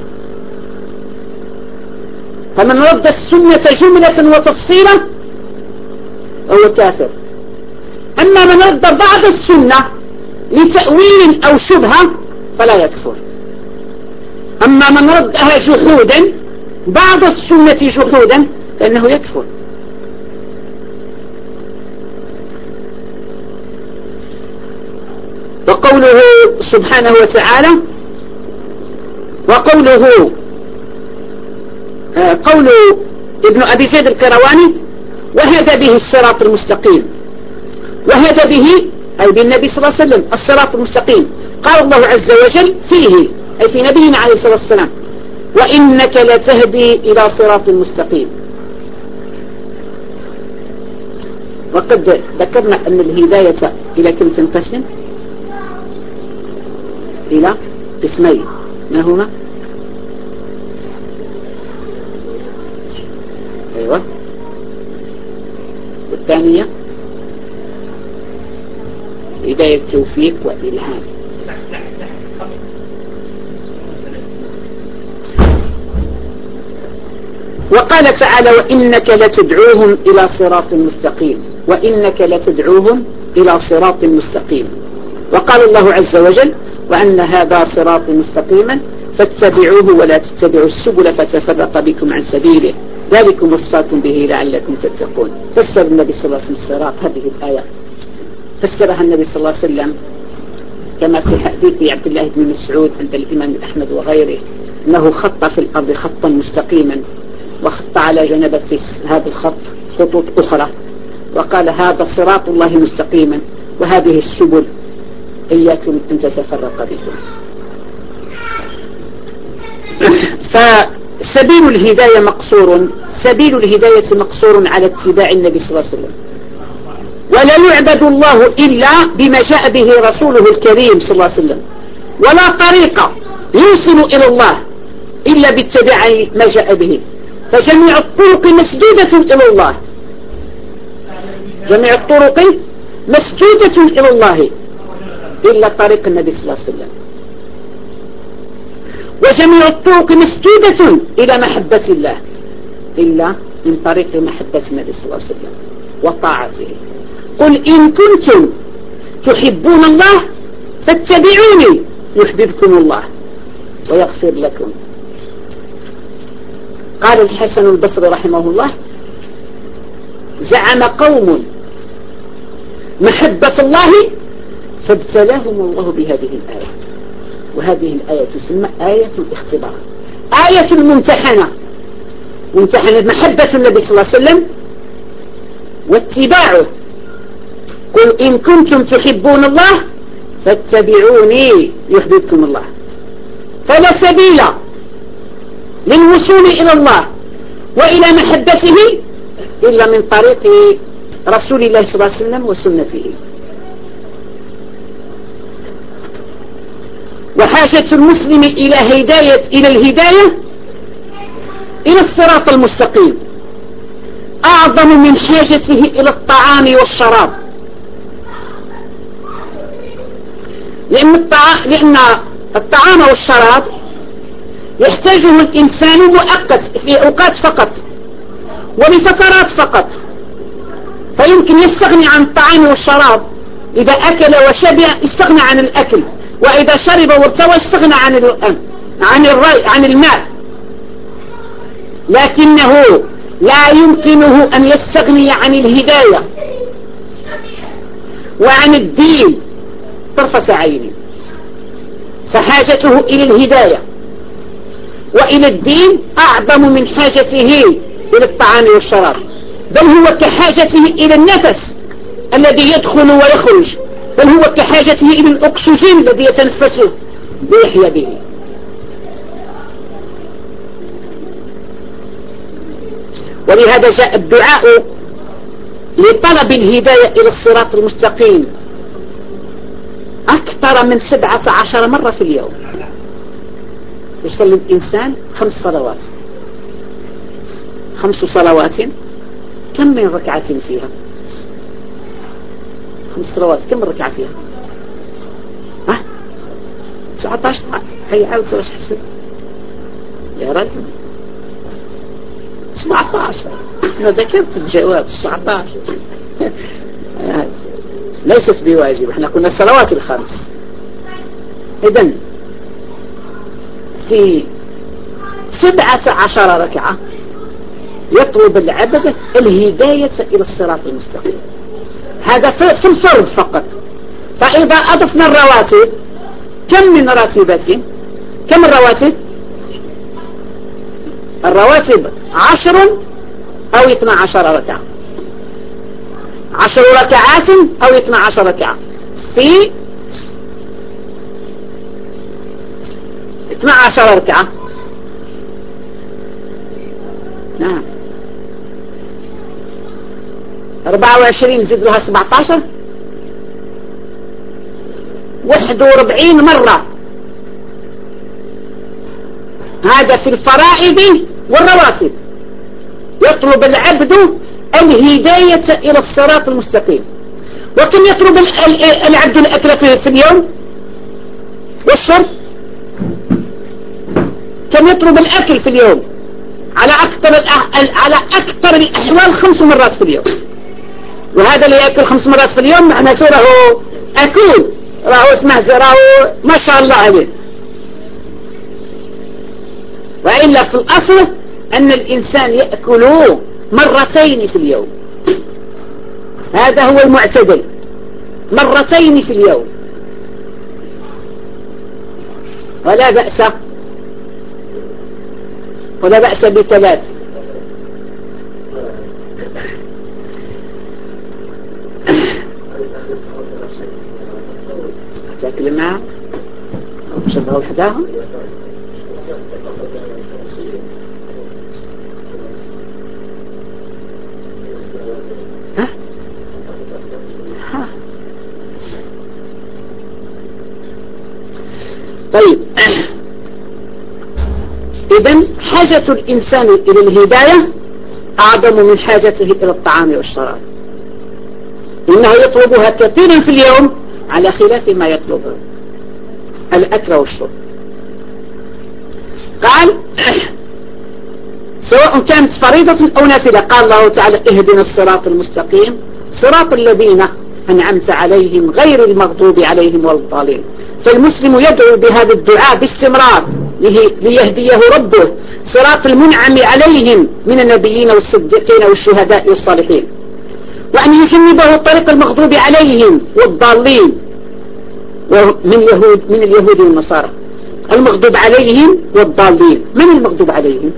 فمن رد السنة جملة وتفصيلا فهو كافر. أما من رد بعض السنة لتأويل أو شبهة فلا يكفر. أما من ردها جحودا بعض السنة جحودا فإنه يكفر. وقوله سبحانه وتعالى وقوله آه قول ابن أبي زيد القيرواني وهذا به الصراط المستقيم، وهذا به أي بالنبي صلى الله عليه وسلم الصراط المستقيم. قال الله عز وجل فيه أي في نبينا عليه الصلاة والسلام وإنك لتهدي إلى صراط مستقيم. وقد ذكرنا أن الهداية إلى كم تنقسم؟ إلى قسمين، ما هما؟ أيوة. والثانية هداية توفيق وإلهام. وقال تعالى وإنك لتدعوهم إلى صراط مستقيم، وإنك لتدعوهم إلى صراط مستقيم. وقال الله عز وجل وأن هذا صراط مستقيما فاتبعوه ولا تتبعوا السبل فتفرق بكم عن سبيله ذلكم وصاكم به لعلكم تتقون. فسر النبي صلى الله عليه وسلم الصراط، هذه الآية فسرها النبي صلى الله عليه وسلم كما في حديث عبد الله بن مسعود عند الإمام أحمد وغيره أنه خط في الأرض خطا مستقيما وخط على جنبة هذا الخط خطوط أخرى وقال هذا صراط الله مستقيما وهذه السبل إياكم أن تتفرق بكم. فسبيل الهداية مقصور سبيل الهداية مقصور على اتباع النبي صلى الله عليه وسلم، ولا يعبد الله إلا بما جاء به رسوله الكريم صلى الله عليه وسلم، ولا طريق يوصل إلى الله إلا باتباع ما جاء به. فجميع الطرق مسدودة إلى الله، جميع الطرق مسدودة إلى الله إلا طريق النبي صلى الله عليه وسلم، وجميع الطرق مسدودة إلى محبة الله إلا من طريق محبة النبي صلى الله عليه وسلم وطاعته. قل إن كنتم تحبون الله فاتبعوني يحببكم الله ويغفر لكم. قال الحسن البصري رحمه الله زعم قوم محبة الله فابتلاهم الله بهذه الآية، وهذه الآية تسمى آية الاختبار، آية ممتحنة، ممتحنة محبة النبي صلى الله عليه وسلم واتباعه. قل إن كنتم تحبون الله فاتبعوني يحببكم الله. فلا سبيل للوصول إلى الله وإلى محبته إلا من طريق رسول الله صلى الله عليه وسلم وسنته. وحاجة المسلم إلى هداية إلى الهداية إلى الصراط المستقيم أعظم من حاجته إلى الطعام والشراب، لأن الطعام, لأن الطعام والشراب يحتاجه الإنسان مؤقت في أوقات فقط وبفترات فقط، فيمكن يستغني عن الطعام والشراب إذا أكل وشبع استغنى عن الأكل، وإذا شرب وارتوى استغنى عن عن الري عن الماء، لكنه لا يمكنه أن يستغني عن الهداية وعن الدين طرفة عين، فحاجته إلى الهداية وإلى الدين أعظم من حاجته إلى الطعام والشراب، بل هو كحاجته إلى النفس الذي يدخل ويخرج، بل هو كحاجته إلى الأكسجين الذي يتنفسه ويحيا به. ولهذا جاء الدعاء لطلب الهداية إلى الصراط المستقيم أكثر من سبعة عشر مرة في اليوم. يصلي الإنسان خمس صلوات، خمس صلوات كم من ركعة فيها؟ خمس صلوات كم من ركعة فيها؟ ها؟ تسعة عشر. هي عاودت واش حسب يا رجل؟ سبعة عشر. أنا ذكرت الجواب سبعة عشر. ليست بواجب، احنا قلنا الصلوات الخمس. إذن في سبعة عشر ركعة يطلب العبد الهداية إلى الصراط المستقيم، هذا في الفرض فقط. فإذا أضفنا الرواتب، كم من راتبة؟ كم الرواتب؟ الرواتب عشر أو اثنى عشر ركعة، عشر ركعات أو اثنى عشر ركعة في اثنى عشر ركعة. نعم، أربعة وعشرين زد لها سبعة عشر، واحد وأربعين مرة. هذا في الفرائض والرواتب يطلب العبد الهداية إلى الصراط المستقيم. وكم يطلب العبد الأكل في اليوم والشرب؟ كم يطلب الأكل في اليوم؟ على أكثر على أكثر الأحوال خمس مرات في اليوم. وهذا اللي يأكل خمس مرات في اليوم معناته راهو أكل، راهو اسمه راهو ما شاء الله عليه. وإلا في الأصل أن الإنسان يأكل مرتين في اليوم، هذا هو المعتدل، مرتين في اليوم ولا بأس ولا بأس بثلاث. تأكل معه شبه وحداهم. ها؟ ها. طيب، إذن حاجة الإنسان إلى الهداية أعظم من حاجته إلى الطعام والشراب، إنه يطلبها كثيرا في اليوم على خلاف ما يطلب الأكل والشرب. قال سواء كانت فريضة أو نافلة، قال الله تعالى اهدنا الصراط المستقيم صراط الذين أنعمت عليهم غير المغضوب عليهم ولا الضالين. فالمسلم يدعو بهذا الدعاء باستمرار ليهديه ربه صراط المنعم عليهم من النبيين والصديقين والشهداء والصالحين، وأن يجنبه الطريق المغضوب عليهم والضالين ومن اليهود من اليهود والنصارى. المغضوب عليهم والضالين، من المغضوب عليهم؟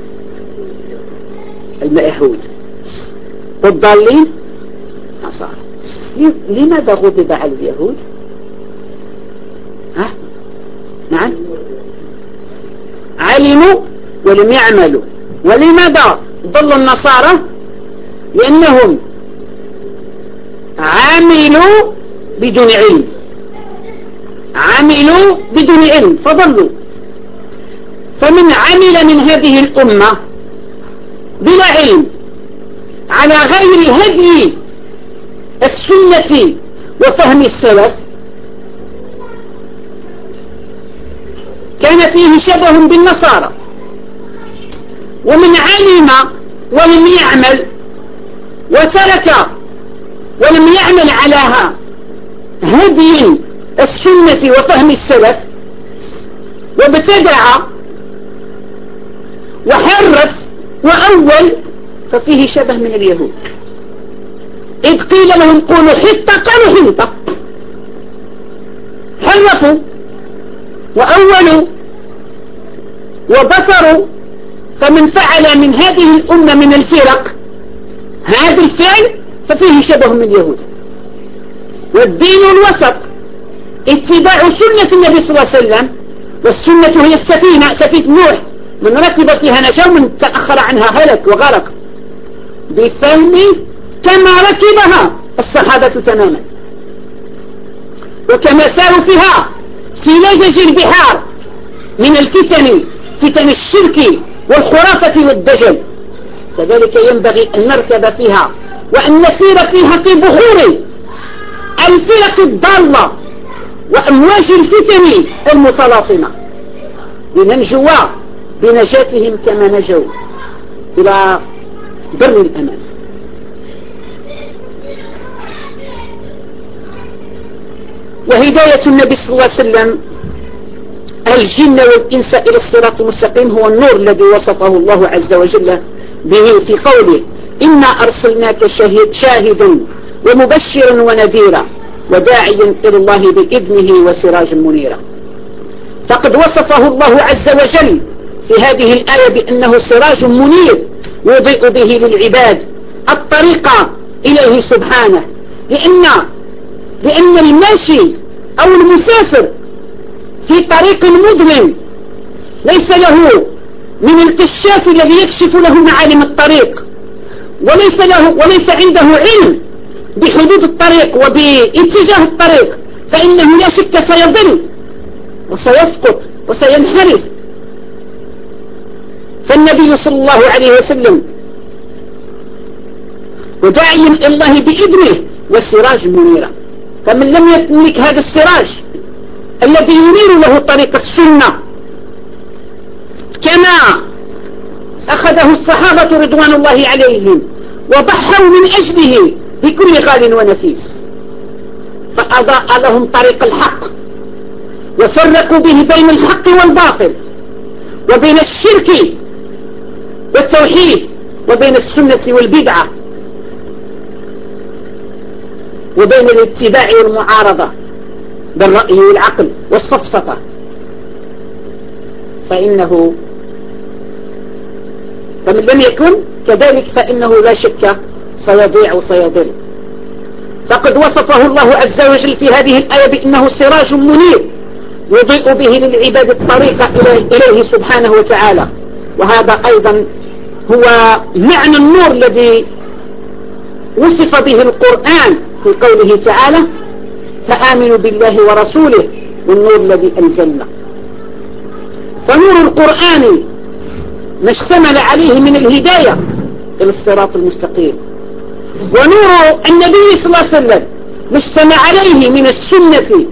اليهود، والضالين نصارى. لماذا غضب على اليهود؟ ها؟ نعم، علموا ولم يعملوا. ولماذا ضلوا النصارى؟ لأنهم عملوا بدون علم، عملوا بدون علم فضلوا. فمن عمل من هذه الأمة بلا علم على غير هدي السنة وفهم السلف كان فيه شبه بالنصارى. ومن علم ولم يعمل وترك ولم يعمل على هدي السنة وفهم السلف وابتدع وحرف وأول ففيه شبه من اليهود، إذ قيل لهم قولوا حطة قالوا حنطة، حرفوا وأولوا وبصروا. فمن فعل من هذه الأمة من الفرق هذا الفعل ففيه شبه من اليهود. والدين الوسط اتباع سنة النبي صلى الله عليه وسلم، والسنة هي السفينة، سفينة نوح، من ركب فيها نجا ومن تأخر عنها هلك وغرق، بفهم كما ركبها الصحابة تماما، وكما ساروا فيها في لجج البحار من الفتن، فتن الشرك والخرافة والدجل، كذلك ينبغي أن نركب فيها وأن نسير فيها في بحور الفرق الضالة وأمواج الفتن المتلاطمة، لننجو بنجاتهم كما نجوا إلى بر الأمان. وهداية النبي صلى الله عليه وسلم الجن والإنس إلى الصراط المستقيم هو النور الذي وصفه الله عز وجل به في قوله إنا أرسلناك شاهد شاهدا ومبشرا ونذيرا وداعيا إلى الله بإذنه وسراجا منيرا. فقد وصفه الله عز وجل في هذه الآية بأنه سراج منير يضيء به للعباد الطريق إليه سبحانه، لأن لأن الماشي أو المسافر في طريق مظلم ليس له من الكشاف الذي يكشف له معالم الطريق، وليس له وليس عنده علم بحدود الطريق وباتجاه الطريق، فإنه لا شك سيضل وسيسقط وسينحرف. فالنبي صلى الله عليه وسلم وداعيا إلى الله بإذنه والسراج منيرا، فمن لم يملك هذا السراج الذي ينير له طريق السنة كما أخذه الصحابة رضوان الله عليهم وضحوا من أجله بكل غال ونفيس، فأضاء لهم طريق الحق وفرقوا به بين الحق والباطل وبين الشرك والتوحيد وبين السنة والبدعة وبين الاتباع والمعارضة بالرأي والعقل والسفسطة. فإنه فمن لم يكن كذلك فإنه لا شك سيضيع وسيضل. فقد وصفه الله عز وجل في هذه الآية بأنه سراج منير يضيء به للعباد الطريق إليه سبحانه وتعالى، وهذا أيضا هو معنى النور الذي وصف به القرآن في قوله تعالى فآمنوا بالله ورسوله والنور الذي أنزلنا. فنور القرآن ما اشتمل عليه من الهداية إلى الصراط المستقيم، ونور النبي صلى الله عليه وسلم ما اشتمل عليه من السنة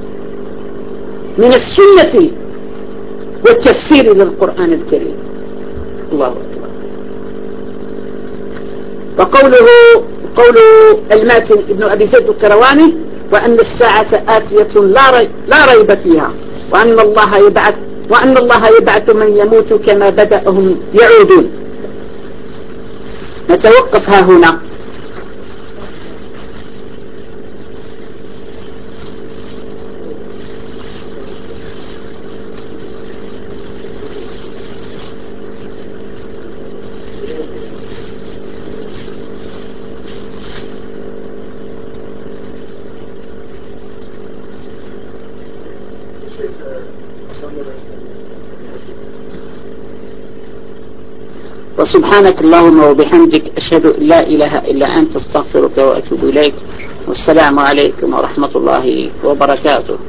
من السنة والتفسير للقرآن الكريم. الله أكبر. وقوله قول الماتن ابن أبي زيد الكرواني وأن الساعة آتية لا ريب, لا ريب فيها وأن الله يبعث وأن الله يبعث من يموت كما بدأهم يعودون. نتوقف ها هنا. وسبحانك اللهم وبحمدك أشهد أن لا إله إلا أنت استغفرك وأتوب إليك، والسلام عليكم ورحمة الله وبركاته.